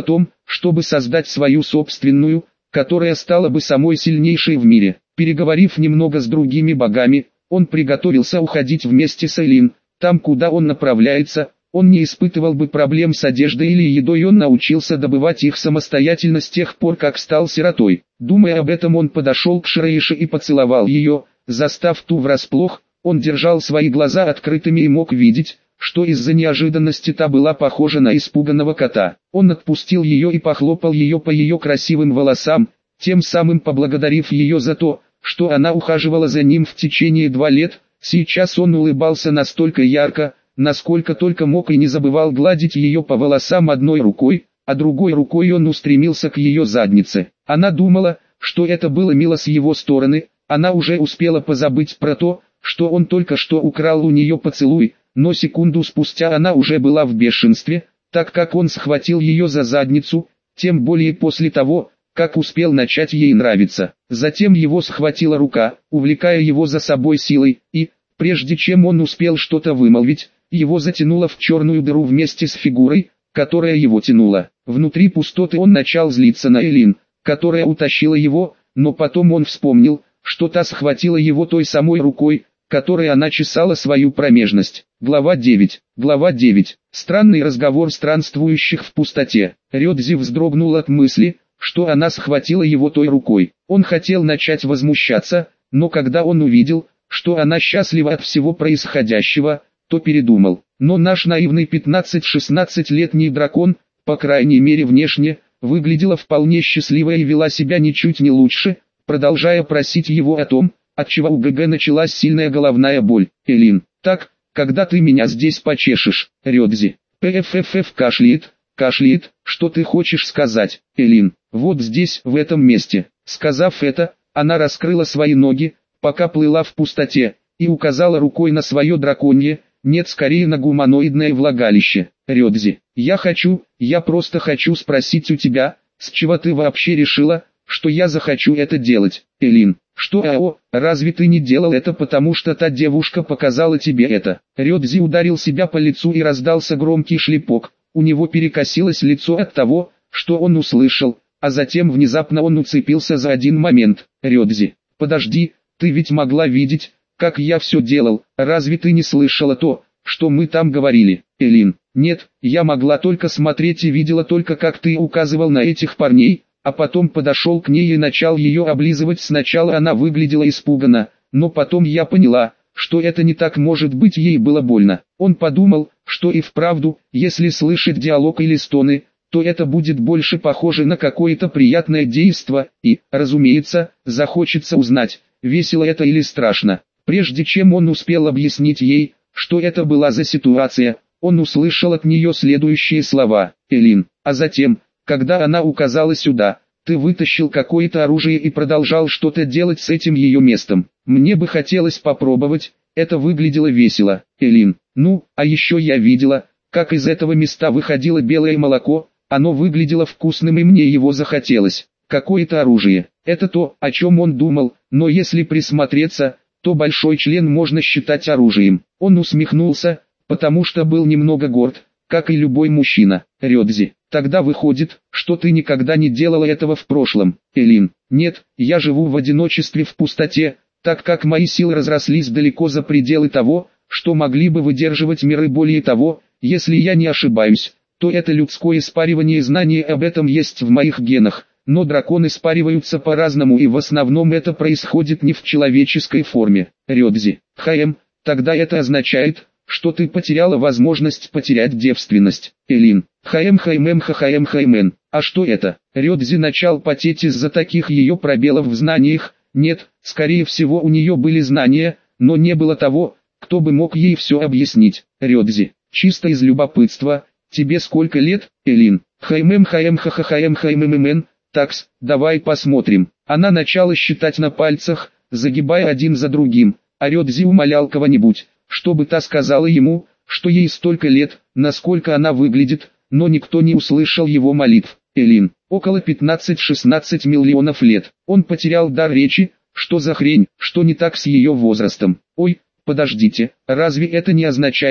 чтобы создать свою собственную, которая стала бы самой сильнейшей в мире. Переговорив немного с другими богами, он приготовился уходить вместе с Элин. Там, куда он направляется, он не испытывал бы проблем с одеждой или едой, и он научился добывать их самостоятельно с тех пор, как стал сиротой. Думая об этом, он подошел к Шрейше и поцеловал ее, застав ту врасплох. Он держал свои глаза открытыми и мог видеть, что из-за неожиданности та была похожа на испуганного кота. Он отпустил ее и похлопал ее по ее красивым волосам, тем самым поблагодарив ее за то, что она ухаживала за ним в течение двух лет. Сейчас он улыбался настолько ярко, насколько только мог, и не забывал гладить ее по волосам одной рукой, а другой рукой он устремился к ее заднице. Она думала, что это было мило с его стороны, она уже успела позабыть про то, что он только что украл у нее поцелуй, но секунду спустя она уже была в бешенстве, так как он схватил ее за задницу, тем более после того, как успел начать ей нравиться. Затем его схватила рука, увлекая его за собой силой, и, прежде чем он успел что-то вымолвить, его затянуло в черную дыру вместе с фигурой, которая его тянула. Внутри пустоты он начал злиться на Элин, которая утащила его, но потом он вспомнил, что та схватила его той самой рукой, которой она чесала свою промежность. Глава девять. Глава девять. Странный разговор странствующих в пустоте. Рёдзи вздрогнул от мысли, что она схватила его той рукой. Он хотел начать возмущаться, но когда он увидел, что она счастлива от всего происходящего, то передумал. Но наш наивный пятнадцати-шестнадцатилетний дракон, по крайней мере внешне, выглядела вполне счастливой и вела себя ничуть не лучше, продолжая просить его о том, отчего у ГГ началась сильная головная боль. Элин, так, когда ты меня здесь почешешь, Рёдзи. ПФФФ кашляет, кашляет, что ты хочешь сказать, Элин? Вот здесь, в этом месте. Сказав это, она раскрыла свои ноги, пока плыла в пустоте, и указала рукой на свое драконье, нет, скорее на гуманоидное влагалище. Рёдзи, я хочу, я просто хочу спросить у тебя, с чего ты вообще решила, что я захочу это делать, Элин? Что, ао, разве ты не делал это, потому что та девушка показала тебе это? Рёдзи ударил себя по лицу и раздался громкий шлепок. У него перекосилось лицо от того, что он услышал, а затем внезапно он уцепился за один момент. Рёдзи, подожди, ты ведь могла видеть, как я все делал, разве ты не слышала то, что мы там говорили? Элин, нет, я могла только смотреть и видела только, как ты указывал на этих парней, а потом подошел к ней и начал ее облизывать. Сначала она выглядела испуганно, но потом я поняла, что это не так может быть, ей было больно. Он подумал, что и вправду, если слышать диалог или стоны, то это будет больше похоже на какое-то приятное действо, и, разумеется, захочется узнать, весело это или страшно. Прежде чем он успел объяснить ей, что это была за ситуация, он услышал от нее следующие слова: «Элин, а затем, когда она указала сюда, ты вытащил какое-то оружие и продолжал что-то делать с этим ее местом. Мне бы хотелось попробовать, это выглядело весело, Элин. Ну, а еще я видела, как из этого места выходило белое молоко, оно выглядело вкусным и мне его захотелось. Какое-то оружие, это то, о чем он думал, но если присмотреться, то большой член можно считать оружием». Он усмехнулся, потому что был немного горд, как и любой мужчина. Рёдзи, тогда выходит, что ты никогда не делала этого в прошлом, Элин. Нет, я живу в одиночестве в пустоте, так как мои силы разрослись далеко за пределы того, что могли бы выдерживать миры. Более того, если я не ошибаюсь, то это людское спаривание, знание об этом есть в моих генах. Но драконы спариваются по-разному, и в основном это происходит не в человеческой форме. Рёдзи, хм, тогда это означает, что ты потеряла возможность потерять девственность. Элин, хм хм хм хм, а что это? Рёдзи начал потеть из-за таких ее пробелов в знаниях. Нет, скорее всего у нее были знания, но не было того, кто бы мог ей все объяснить. Рёдзи, чисто из любопытства, тебе сколько лет, Элин? Хм хм хм хм. Такс, давай посмотрим. Она начала считать на пальцах, загибая один за другим, а Рёдзи умолял кого-нибудь, чтобы та сказала ему, что ей столько лет, насколько она выглядит, но никто не услышал его молитв. Элин, около пятнадцати-шестнадцати миллионов лет. Он потерял дар речи. Что за хрень, что не так с ее возрастом? Ой, подождите, разве это не означает,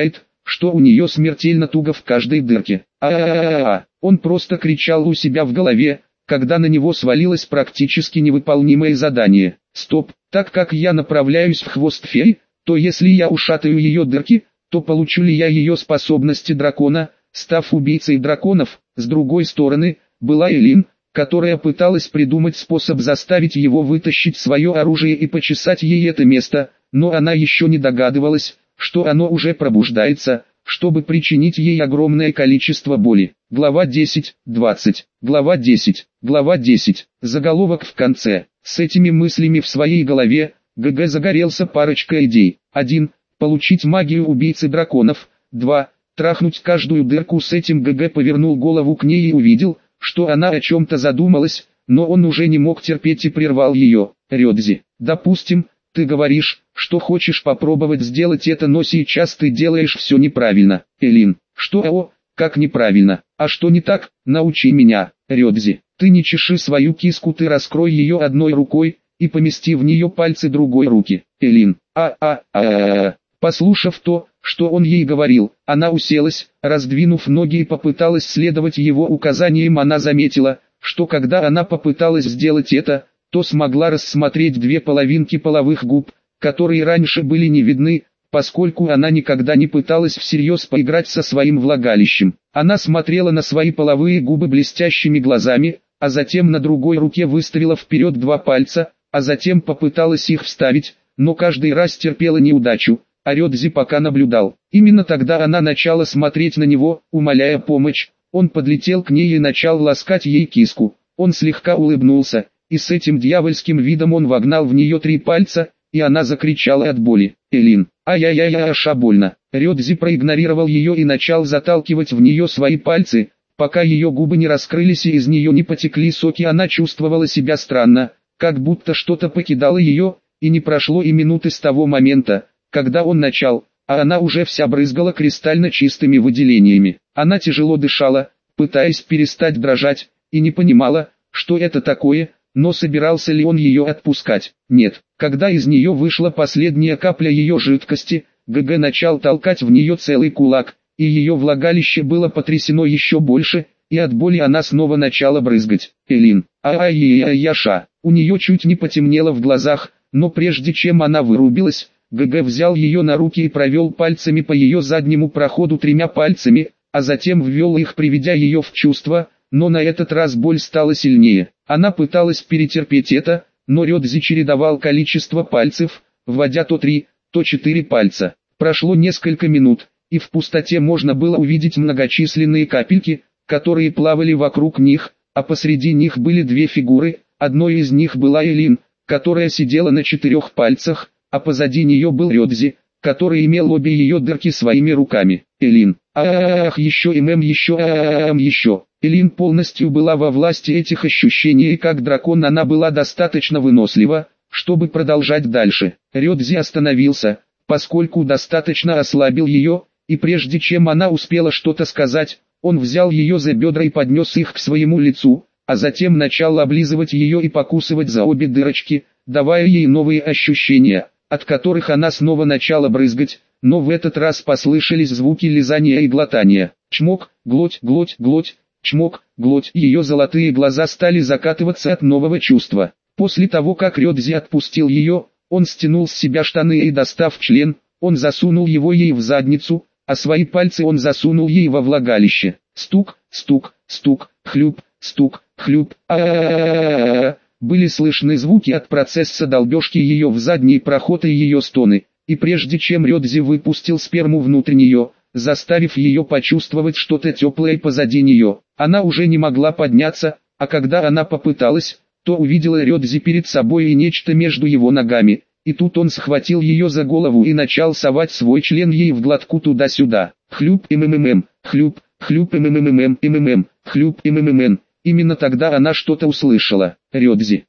что у нее смертельно туго в каждой дырке. А-а-а-а-а! Он просто кричал у себя в голове, когда на него свалилось практически невыполнимое задание. Стоп, так как я направляюсь в хвост феи, то если я ушатаю ее дырки, то получу ли я ее способности дракона, став убийцей драконов? С другой стороны, была Элин, которая пыталась придумать способ заставить его вытащить свое оружие и почесать ей это место, но она еще не догадывалась, что оно уже пробуждается, чтобы причинить ей огромное количество боли. Глава десять, двадцать, глава десять, глава десять, заголовок в конце. С этими мыслями в своей голове, ГГ загорелся парочка идей. один. Получить магию убийцы драконов. два. Трахнуть каждую дырку. С этим ГГ повернул голову к ней и увидел, что она о чем-то задумалась, но он уже не мог терпеть и прервал ее. Рёдзи, допустим, ты говоришь, что хочешь попробовать сделать это, но сейчас ты делаешь все неправильно. Элин, что о, как неправильно, а что не так, научи меня. Рёдзи, ты не чеши свою киску, ты раскрой ее одной рукой, и помести в нее пальцы другой руки. Элин, а-а-а-а-а. Послушав то, что он ей говорил, она уселась, раздвинув ноги и попыталась следовать его указаниям. Она заметила, что когда она попыталась сделать это, то смогла рассмотреть две половинки половых губ, которые раньше были не видны, поскольку она никогда не пыталась всерьез поиграть со своим влагалищем. Она смотрела на свои половые губы блестящими глазами, а затем на другой руке выставила вперед два пальца, а затем попыталась их вставить, но каждый раз терпела неудачу. А Рёдзи пока наблюдал. Именно тогда она начала смотреть на него, умоляя помощь. Он подлетел к ней и начал ласкать ей киску. Он слегка улыбнулся, и с этим дьявольским видом он вогнал в нее три пальца, и она закричала от боли. Элин, ай-яй-яй-яй, аша больно. Рёдзи проигнорировал ее и начал заталкивать в нее свои пальцы, пока ее губы не раскрылись и из нее не потекли соки. Она чувствовала себя странно, как будто что-то покидало ее, и не прошло и минуты с того момента, когда он начал, а она уже вся брызгала кристально чистыми выделениями. Она тяжело дышала, пытаясь перестать дрожать, и не понимала, что это такое, но собирался ли он ее отпускать. Нет, когда из нее вышла последняя капля ее жидкости, ГГ начал толкать в нее целый кулак, и ее влагалище было потрясено еще больше, и от боли она снова начала брызгать. Элин, ай-яй-яй-яша, у нее чуть не потемнело в глазах, но прежде чем она вырубилась, ГГ взял ее на руки и провел пальцами по ее заднему проходу тремя пальцами, а затем ввел их, приведя ее в чувство, но на этот раз боль стала сильнее. Она пыталась перетерпеть это, но Рёдзи чередовал количество пальцев, вводя то три, то четыре пальца. Прошло несколько минут, и в пустоте можно было увидеть многочисленные капельки, которые плавали вокруг них, а посреди них были две фигуры. Одной из них была Элин, которая сидела на четырех пальцах, а позади нее был Рёдзи, который имел обе ее дырки своими руками. Элин, ах, еще мм, еще ам, еще. Элин полностью была во власти этих ощущений, и как дракон она была достаточно вынослива, чтобы продолжать дальше. Рёдзи остановился, поскольку достаточно ослабил ее, и прежде чем она успела что-то сказать, он взял ее за бедра и поднес их к своему лицу, а затем начал облизывать ее и покусывать за обе дырочки, давая ей новые ощущения, от которых она снова начала брызгать, но в этот раз послышались звуки лизания и глотания. Чмок, глоть, глоть, глоть, чмок, глоть. Ее золотые глаза стали закатываться от нового чувства. После того, как Рёдзи отпустил ее, он стянул с себя штаны и, достав член, он засунул его ей в задницу, а свои пальцы он засунул ей во влагалище. Стук, стук, стук, хлюп, стук, хлюп. А-а-а-а-а-а. Были слышны звуки от процесса долбежки ее в задний проход и ее стоны, и прежде чем Рёдзи выпустил сперму внутрь нее, заставив ее почувствовать что-то теплое позади нее, она уже не могла подняться, а когда она попыталась, то увидела Рёдзи перед собой и нечто между его ногами, и тут он схватил ее за голову и начал совать свой член ей в глотку туда-сюда. Хлюп ммм, хлюп, хлюп ммм, ммм, хлюп ммм. Именно тогда она что-то услышала. Рёдзи,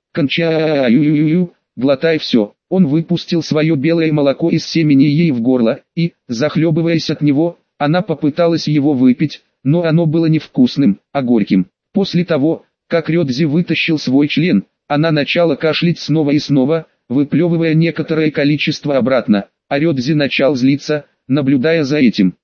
кончай, глотай все. Он выпустил свое белое молоко из семени ей в горло, и, захлебываясь от него, она попыталась его выпить, но оно было невкусным, а горьким. После того, как Рёдзи вытащил свой член, она начала кашлять снова и снова, выплевывая некоторое количество обратно, а Рёдзи начал злиться, наблюдая за этим.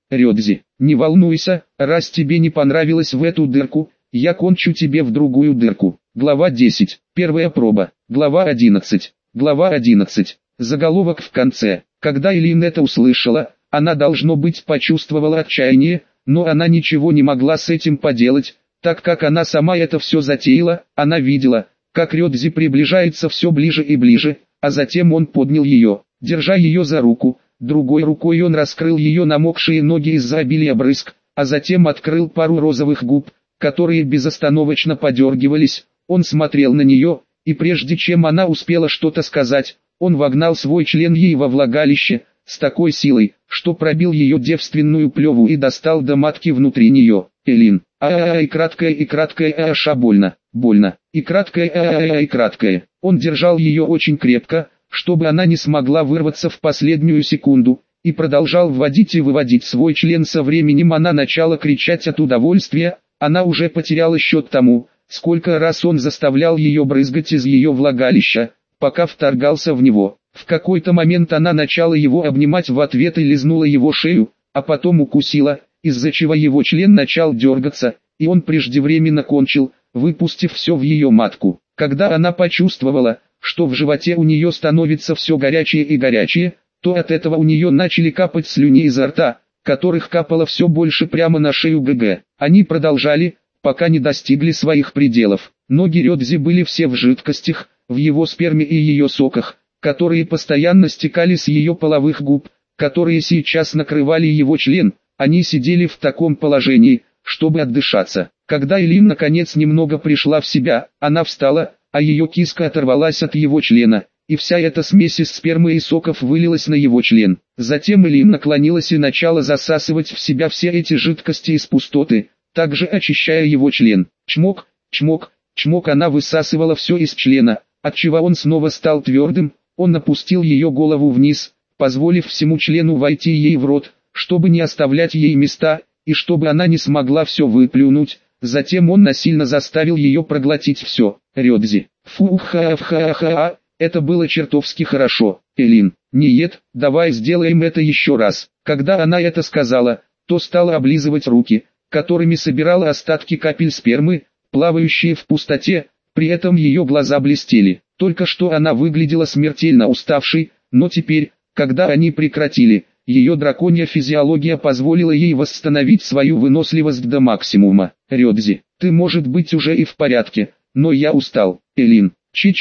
Рёдзи, не волнуйся, раз тебе не понравилось в эту дырку, я кончу тебе в другую дырку. Глава десять. Первая проба. Глава одиннадцать. Глава одиннадцать. Заголовок в конце. Когда Элин это услышала, она должно быть почувствовала отчаяние, но она ничего не могла с этим поделать, так как она сама это все затеяла. Она видела, как Рёдзи приближается все ближе и ближе, а затем он поднял ее, держа ее за руку, другой рукой он раскрыл ее намокшие ноги из-за обилия брызг, а затем открыл пару розовых губ, которые безостановочно подергивались. Он смотрел на нее, и прежде чем она успела что-то сказать, он вогнал свой член ей во влагалище, с такой силой, что пробил ее девственную плеву и достал до матки внутри нее. Элин, а-а-а, и краткое, и краткое, а-а-ша, больно, больно, и краткое, а-а-а, и краткое. Он держал ее очень крепко, чтобы она не смогла вырваться в последнюю секунду, и продолжал вводить и выводить свой член. Со временем она начала кричать от удовольствия, она уже потеряла счет тому, сколько раз он заставлял ее брызгать из ее влагалища, пока вторгался в него. В какой-то момент она начала его обнимать в ответ и лизнула его шею, а потом укусила, из-за чего его член начал дергаться, и он преждевременно кончил, выпустив все в ее матку. Когда она почувствовала, что в животе у нее становится все горячее и горячее, то от этого у нее начали капать слюни изо рта, которых капало все больше прямо на шею ГГ. Они продолжали, пока не достигли своих пределов. Ноги Рёдзи были все в жидкостях, в его сперме и ее соках, которые постоянно стекали с ее половых губ, которые сейчас накрывали его член. Они сидели в таком положении, чтобы отдышаться. Когда Элин наконец немного пришла в себя, она встала, а ее киска оторвалась от его члена, и вся эта смесь из спермы и соков вылилась на его член. Затем Элин наклонилась и начала засасывать в себя все эти жидкости из пустоты, также очищая его член. Чмок, чмок, чмок, она высасывала все из члена, отчего он снова стал твердым. Он опустил ее голову вниз, позволив всему члену войти ей в рот, чтобы не оставлять ей места, и чтобы она не смогла все выплюнуть. Затем он насильно заставил ее проглотить все. Рёдзи, фу-ха-ха-ха, это было чертовски хорошо. Элин, нет, давай сделаем это еще раз. Когда она это сказала, то стала облизывать руки, которыми собирала остатки капель спермы, плавающие в пустоте, при этом ее глаза блестели. Только что она выглядела смертельно уставшей, но теперь, когда они прекратили, ее драконья физиология позволила ей восстановить свою выносливость до максимума. Рёдзи, ты может быть уже и в порядке, но я устал. Элин,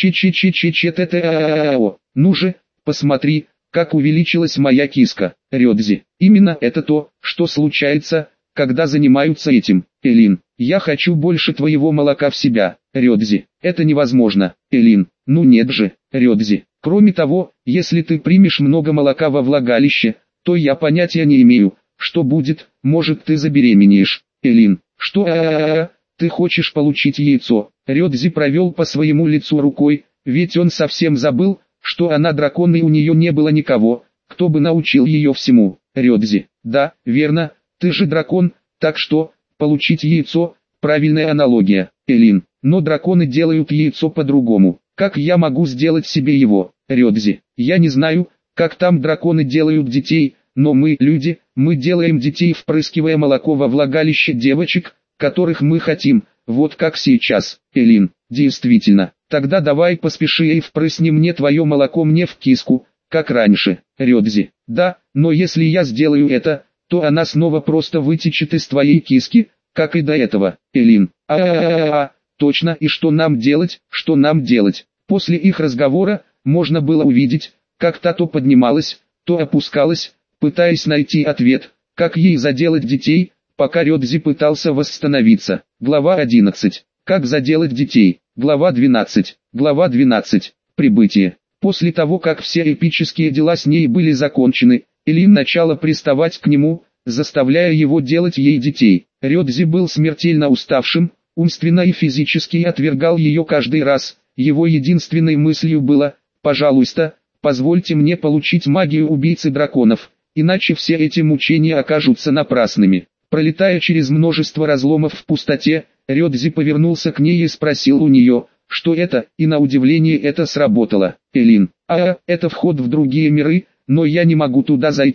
чи-чи-чи-чи-чи-чи-т-т-а-а-а-о, ну же, посмотри, как увеличилась моя киска. Рёдзи, именно это то, что случается, когда занимаются этим. Элин, я хочу больше твоего молока в себя. Рёдзи, это невозможно. Элин, ну нет же. Рёдзи, кроме того, если ты примешь много молока во влагалище, то я понятия не имею, что будет, может ты забеременеешь. Элин, что а-а-а, ты хочешь получить яйцо? Рёдзи провел по своему лицу рукой, ведь он совсем забыл, что она дракон и у нее не было никого, кто бы научил ее всему. Рёдзи, да, верно, ты же дракон, так что, получить яйцо, правильная аналогия. Элин, но драконы делают яйцо по-другому. Как я могу сделать себе его? Рёдзи, я не знаю, как там драконы делают детей, но мы, люди, мы делаем детей, впрыскивая молоко во влагалище девочек, которых мы хотим, вот как сейчас. Элин, действительно, тогда давай поспеши и впрысни мне твое молоко мне в киску, как раньше. Рёдзи, да, но если я сделаю это, то она снова просто вытечет из твоей киски, как и до этого. Элин, а-а-а-а, точно, и что нам делать, что нам делать? После их разговора, можно было увидеть, как та то поднималась, то опускалась, пытаясь найти ответ, как ей заделать детей, пока Рёдзи пытался восстановиться. Глава одиннадцать. Как заделать детей. Глава двенадцать. Глава двенадцать. Прибытие. После того, как все эпические дела с ней были закончены, Элин начала приставать к нему, заставляя его делать ей детей. Рёдзи был смертельно уставшим, умственно и физически и отвергал ее каждый раз. Его единственной мыслью было: «Пожалуйста, позвольте мне получить магию убийцы драконов, иначе все эти мучения окажутся напрасными». Пролетая через множество разломов в пустоте, Рёдзи повернулся к ней и спросил у нее, что это, и на удивление это сработало. Элин, а, это вход в другие миры, но я не могу туда зайти,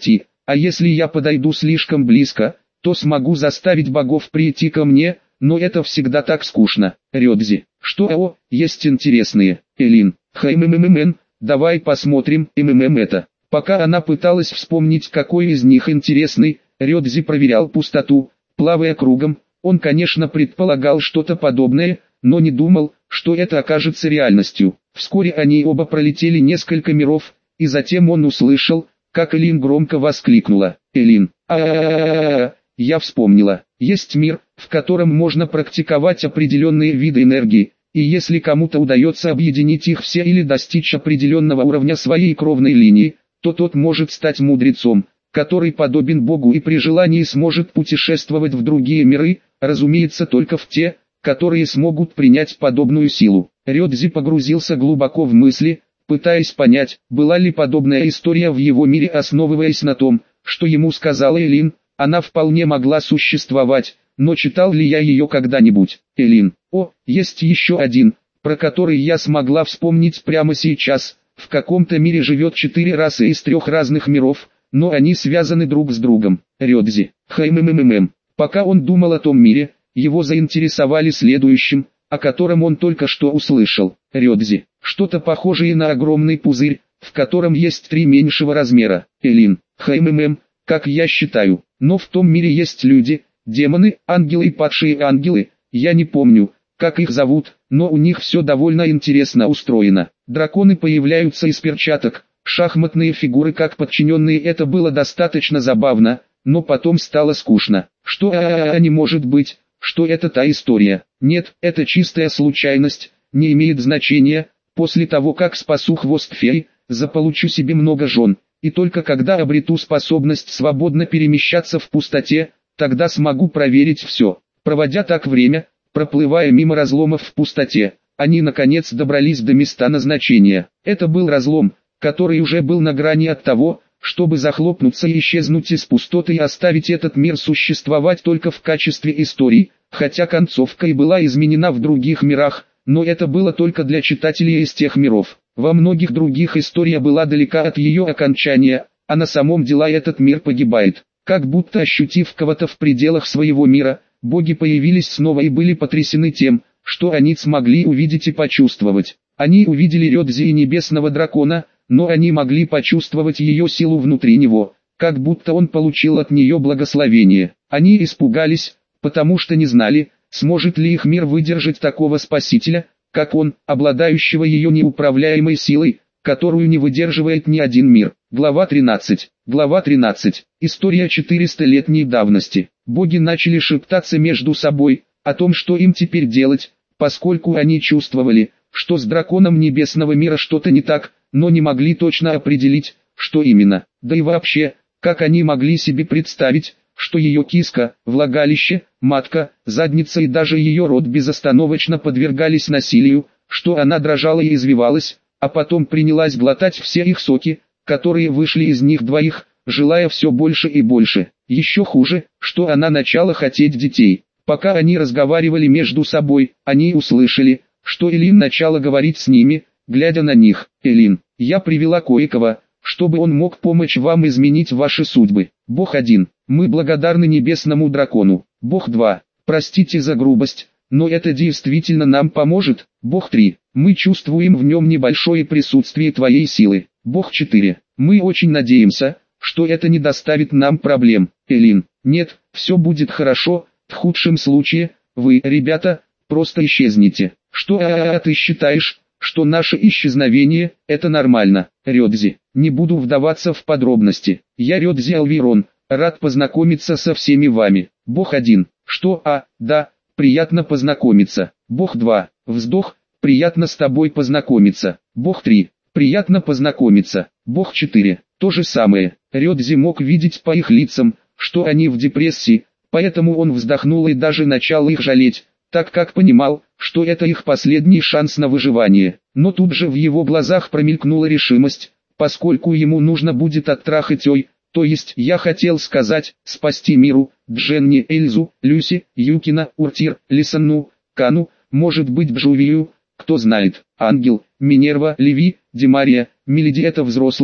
А если я подойду слишком близко, то смогу заставить богов прийти ко мне, но это всегда так скучно. Рёдзи. Что о, есть интересные. Элин. Хмммн, давай посмотрим, ммм это. Пока она пыталась вспомнить, какой из них интересный, Рёдзи проверял пустоту, плавая кругом. Он, конечно, предполагал что-то подобное, но не думал, что это окажется реальностью. Вскоре они оба пролетели несколько миров, и затем он услышал, как Элин громко воскликнула. Элин. А-а-а-а-а-а. Я вспомнила. Есть мир, в котором можно практиковать определенные виды энергии, и если кому-то удается объединить их все или достичь определенного уровня своей кровной линии, то тот может стать мудрецом, который подобен Богу и при желании сможет путешествовать в другие миры, разумеется только в те, которые смогут принять подобную силу. Рёдзи погрузился глубоко в мысли, пытаясь понять, была ли подобная история в его мире, основываясь на том, что ему сказала Элин. Она вполне могла существовать, но читал ли я ее когда-нибудь? Элин. О, есть еще один, про который я смогла вспомнить прямо сейчас. В каком-то мире живет четыре расы из трех разных миров, но они связаны друг с другом. Рёдзи. Хмммм. Пока он думал о том мире, его заинтересовали следующим, о котором он только что услышал. Рёдзи. Что-то похожее на огромный пузырь, в котором есть три меньшего размера. Элин. Хммм. Как я считаю, но в том мире есть люди, демоны, ангелы и падшие ангелы, я не помню, как их зовут, но у них все довольно интересно устроено. Драконы появляются из перчаток, шахматные фигуры как подчиненные, это было достаточно забавно, но потом стало скучно. Что а не может быть, что это та история? Нет, это чистая случайность, не имеет значения. После того как спасу хвост феи, заполучу себе много жен. И только когда обрету способность свободно перемещаться в пустоте, тогда смогу проверить все. Проводя так время, проплывая мимо разломов в пустоте, они наконец добрались до места назначения. Это был разлом, который уже был на грани от того, чтобы захлопнуться и исчезнуть из пустоты и оставить этот мир существовать только в качестве истории, хотя концовка и была изменена в других мирах, но это было только для читателей из тех миров. Во многих других история была далека от ее окончания, а на самом деле этот мир погибает. Как будто ощутив кого-то в пределах своего мира, боги появились снова и были потрясены тем, что они смогли увидеть и почувствовать. Они увидели Рёдзи и небесного дракона, но они могли почувствовать ее силу внутри него, как будто он получил от нее благословение. Они испугались, потому что не знали, сможет ли их мир выдержать такого спасителя, как он, обладающего ее неуправляемой силой, которую не выдерживает ни один мир. Глава тринадцать. Глава тринадцать. История четырехсотлетней давности. Боги начали шептаться между собой, о том, что им теперь делать, поскольку они чувствовали, что с драконом небесного мира что-то не так, но не могли точно определить, что именно. Да и вообще, как они могли себе представить, что ее киска, влагалище, матка, задница и даже ее рот безостановочно подвергались насилию, что она дрожала и извивалась, а потом принялась глотать все их соки, которые вышли из них двоих, желая все больше и больше. Еще хуже, что она начала хотеть детей. Пока они разговаривали между собой, они услышали, что Элин начала говорить с ними, глядя на них. Элин, я привела кое-кого, чтобы он мог помочь вам изменить ваши судьбы. Бог один. Мы благодарны небесному дракону. Бог два. Простите за грубость, но это действительно нам поможет. Бог три. Мы чувствуем в нем небольшое присутствие твоей силы. Бог четыре. Мы очень надеемся, что это не доставит нам проблем. Элин. Нет, все будет хорошо. В худшем случае, вы, ребята, просто исчезнете. Что а, -а, -а ты считаешь, что наше исчезновение – это нормально? Рёдзи. Не буду вдаваться в подробности. Я Рёдзи Алвирон, рад познакомиться со всеми вами. Бог один. Что а, да, приятно познакомиться. Бог два. Вздох, приятно с тобой познакомиться. Бог три. Приятно познакомиться. Бог четыре. То же самое. Рёдзи мог видеть по их лицам, что они в депрессии, поэтому он вздохнул и даже начал их жалеть, так как понимал, что это их последний шанс на выживание. Но тут же в его глазах промелькнула решимость, поскольку ему нужно будет оттрахать Ой, то есть я хотел сказать, спасти миру, Дженни, Эльзу, Люси, Юкина, Уртир, Лисанну, Кану, может быть Бжувию, кто знает, Ангел, Минерва, Леви, Демария, Мелиди это взрослые,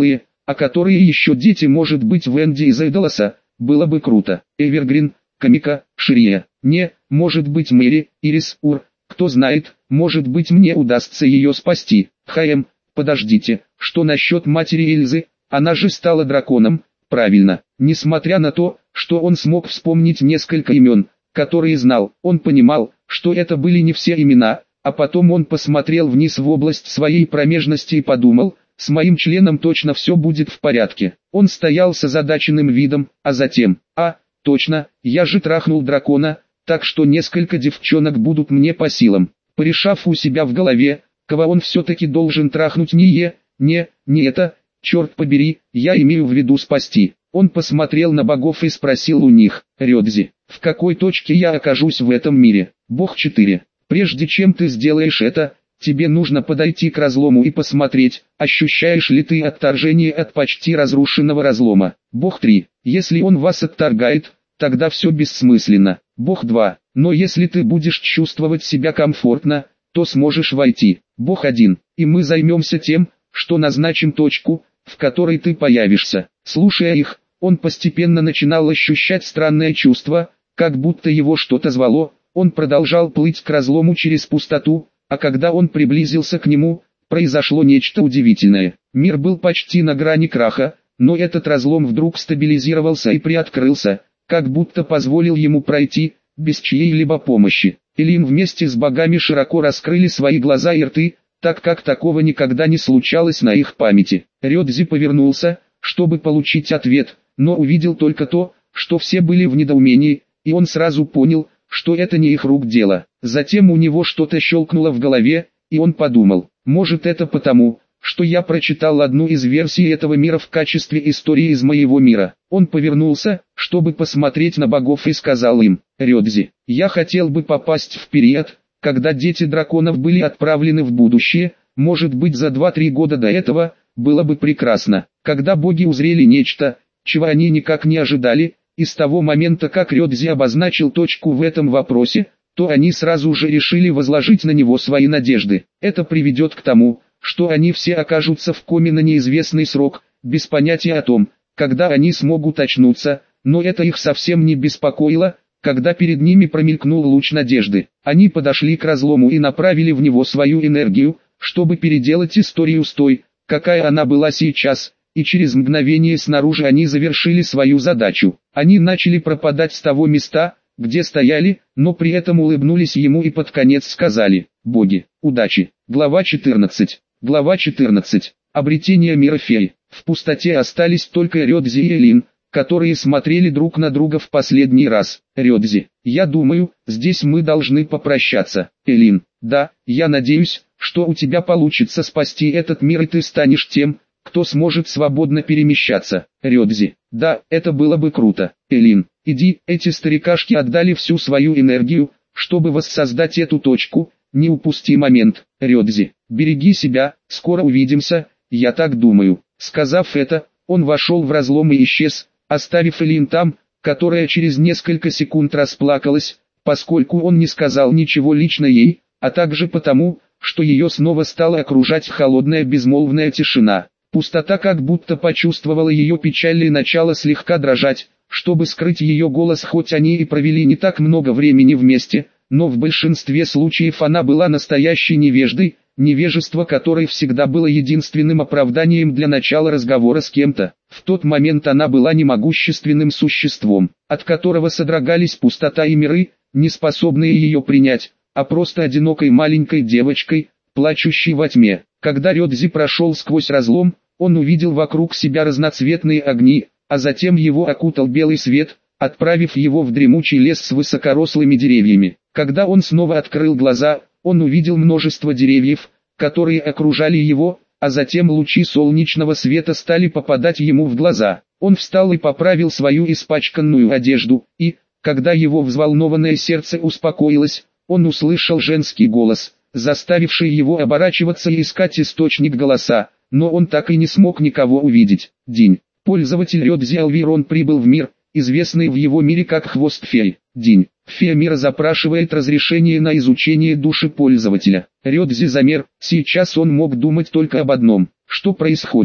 а которые еще дети, может быть, Венди из Эйдолоса, было бы круто. Эвергрин, Камика, Ширия, не, может быть Мэри, Ирис, Ур, кто знает, может быть мне удастся ее спасти. Хаем, подождите, что насчет матери Эльзы, она же стала драконом, правильно. Несмотря на то, что он смог вспомнить несколько имен, которые знал, он понимал, что это были не все имена, а потом он посмотрел вниз в область своей промежности и подумал, с моим членом точно все будет в порядке. Он стоял с озадаченным видом, а затем, а, точно, я же трахнул дракона, так что несколько девчонок будут мне по силам. Порешав у себя в голове, кого он все-таки должен трахнуть, не е, не, не это, черт побери, я имею в виду спасти. Он посмотрел на богов и спросил у них, Рёдзи, в какой точке я окажусь в этом мире? Бог четыре. Прежде чем ты сделаешь это, тебе нужно подойти к разлому и посмотреть, ощущаешь ли ты отторжение от почти разрушенного разлома. Бог три. Если он вас отторгает, тогда все бессмысленно. Бог два. Но если ты будешь чувствовать себя комфортно, то сможешь войти. Бог один. И мы займемся тем, что назначим точку, в которой ты появишься. Слушая их, он постепенно начинал ощущать странное чувство, как будто его что-то звало. Он продолжал плыть к разлому через пустоту, а когда он приблизился к нему, произошло нечто удивительное. Мир был почти на грани краха, но этот разлом вдруг стабилизировался и приоткрылся, как будто позволил ему пройти, без чьей-либо помощи. Элин вместе с богами широко раскрыли свои глаза и рты, так как такого никогда не случалось на их памяти. Рёдзи повернулся, чтобы получить ответ, но увидел только то, что все были в недоумении, и он сразу понял, что это не их рук дело. Затем у него что-то щелкнуло в голове, и он подумал, может это потому, что я прочитал одну из версий этого мира в качестве истории из моего мира. Он повернулся, чтобы посмотреть на богов, и сказал им, Рёдзи, я хотел бы попасть в период, когда дети драконов были отправлены в будущее, может быть за два-три года до этого, было бы прекрасно, когда боги узрели нечто, чего они никак не ожидали, и с того момента, как Рёдзи обозначил точку в этом вопросе, то они сразу же решили возложить на него свои надежды. Это приведет к тому, что они все окажутся в коме на неизвестный срок, без понятия о том, когда они смогут очнуться, но это их совсем не беспокоило, когда перед ними промелькнул луч надежды. Они подошли к разлому и направили в него свою энергию, чтобы переделать историю с той, какая она была сейчас, и через мгновение снаружи они завершили свою задачу. Они начали пропадать с того места, где стояли, но при этом улыбнулись ему и под конец сказали, «Боги, удачи». Глава четырнадцать. Глава четырнадцать. Обретение мира фей. В пустоте остались только Рёдзи и Элин, которые смотрели друг на друга в последний раз. Рёдзи, я думаю, здесь мы должны попрощаться. Элин, да, я надеюсь, что у тебя получится спасти этот мир и ты станешь тем, кто сможет свободно перемещаться. Рёдзи, да, это было бы круто. Элин, иди, эти старикашки отдали всю свою энергию, чтобы воссоздать эту точку, не упусти момент. Рёдзи, береги себя, скоро увидимся, я так думаю. Сказав это, он вошел в разлом и исчез, оставив Элин там, которая через несколько секунд расплакалась, поскольку он не сказал ничего лично ей, а также потому, что ее снова стала окружать холодная безмолвная тишина. Пустота как будто почувствовала ее печаль и начала слегка дрожать, чтобы скрыть ее голос, хоть они и провели не так много времени вместе, но в большинстве случаев она была настоящей невеждой, невежество которой всегда было единственным оправданием для начала разговора с кем-то. В тот момент она была немогущественным существом, от которого содрогались пустота и миры, не способные ее принять, а просто одинокой маленькой девочкой, плачущей во тьме. Когда Рёдзи прошел сквозь разлом, он увидел вокруг себя разноцветные огни, а затем его окутал белый свет, отправив его в дремучий лес с высокорослыми деревьями. Когда он снова открыл глаза, он увидел множество деревьев, которые окружали его, а затем лучи солнечного света стали попадать ему в глаза. Он встал и поправил свою испачканную одежду, и, когда его взволнованное сердце успокоилось, он услышал женский голос, заставивший его оборачиваться и искать источник голоса, но он так и не смог никого увидеть. День. Пользователь Рёдзи Алвирон прибыл в мир, известный в его мире как Хвост Феи. День. Фея мира запрашивает разрешение на изучение души пользователя. Рёдзи замер, сейчас он мог думать только об одном. Что происходит?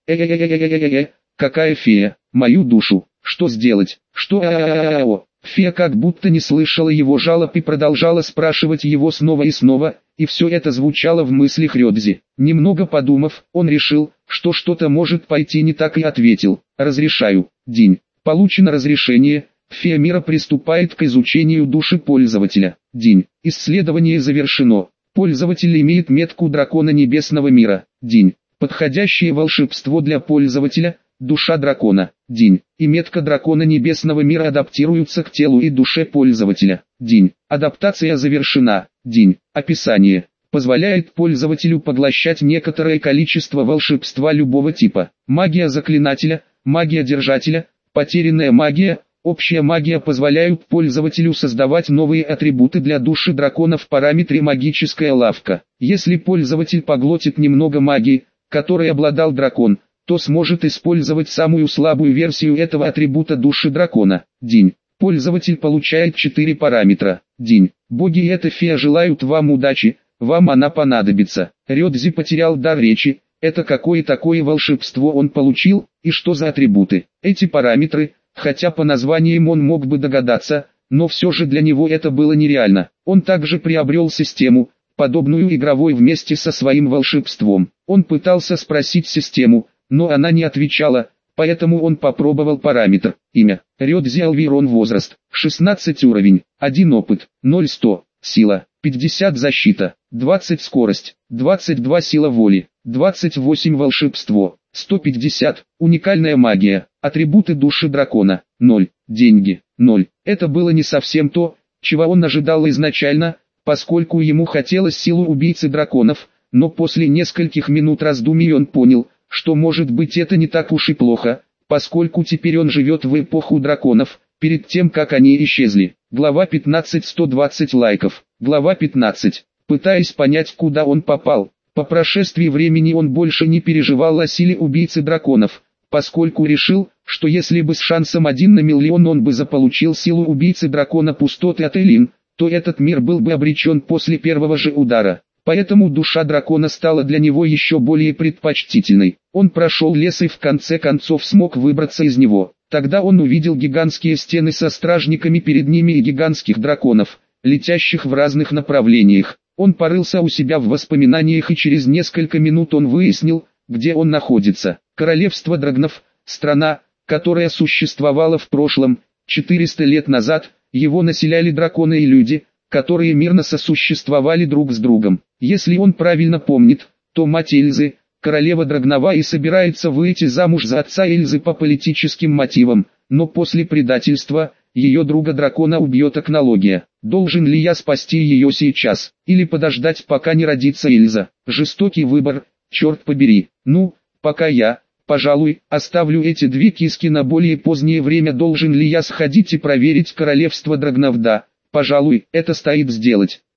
Э-э-э-э-э-э-э, какая фея, мою душу, что сделать, что а-а-а-а-о. Фея как будто не слышала его жалоб и продолжала спрашивать его снова и снова, и все это звучало в мыслях Рёдзи. Немного подумав, он решил, что что-то может пойти не так и ответил: «Разрешаю, Динь». Получено разрешение, фея мира приступает к изучению души пользователя. Динь. Исследование завершено. Пользователь имеет метку дракона небесного мира. Динь. Подходящее волшебство для пользователя – душа дракона. Динь. И метка дракона небесного мира адаптируются к телу и душе пользователя. Динь. Адаптация завершена. Динь. Описание. Позволяет пользователю поглощать некоторое количество волшебства любого типа. Магия заклинателя, магия держателя, потерянная магия, общая магия позволяют пользователю создавать новые атрибуты для души дракона в параметре магическая лавка. Если пользователь поглотит немного магии, которой обладал дракон, то сможет использовать самую слабую версию этого атрибута души дракона. Динь. Пользователь получает четыре параметра. Динь. Боги и эта фея желают вам удачи, вам она понадобится. Рёдзи потерял дар речи. Это какое такое волшебство он получил, и что за атрибуты? Эти параметры, хотя по названиям он мог бы догадаться, но все же для него это было нереально. Он также приобрел систему, подобную игровой вместе со своим волшебством. Он пытался спросить систему, но она не отвечала, поэтому он попробовал параметр. Имя. Рёдзи Алвирон. Возраст. шестнадцать уровень. один опыт. ноль сто. Сила. пятьдесят защита. двадцать скорость. двадцать два сила воли. двадцать восемь волшебство. сто пятьдесят. Уникальная магия. Атрибуты души дракона. ноль. Деньги. ноль. Это было не совсем то, чего он ожидал изначально, поскольку ему хотелось силу убийцы драконов, но после нескольких минут раздумий он понял, что может быть это не так уж и плохо, поскольку теперь он живет в эпоху драконов, перед тем как они исчезли. Глава пятнадцать. сто двадцать лайков. Глава пятнадцать. Пытаясь понять, куда он попал, по прошествии времени он больше не переживал о силе убийцы драконов, поскольку решил, что если бы с шансом один на миллион он бы заполучил силу убийцы дракона пустоты от Элин, то этот мир был бы обречен после первого же удара. Поэтому душа дракона стала для него еще более предпочтительной. Он прошел лес и в конце концов смог выбраться из него. Тогда он увидел гигантские стены со стражниками перед ними и гигантских драконов, летящих в разных направлениях. Он порылся у себя в воспоминаниях и через несколько минут он выяснил, где он находится. Королевство драгнов, страна, которая существовала в прошлом, четыреста лет назад, его населяли драконы и люди, которые мирно сосуществовали друг с другом. Если он правильно помнит, то мать Эльзы, королева Драгнова, и собирается выйти замуж за отца Эльзы по политическим мотивам, но после предательства, ее друга дракона убьет Акнология. Должен ли я спасти ее сейчас, или подождать пока не родится Эльза? Жестокий выбор, черт побери. Ну, пока я, пожалуй, оставлю эти две киски на более позднее время. Должен ли я сходить и проверить королевство Драгнов? Да, пожалуй, это стоит сделать.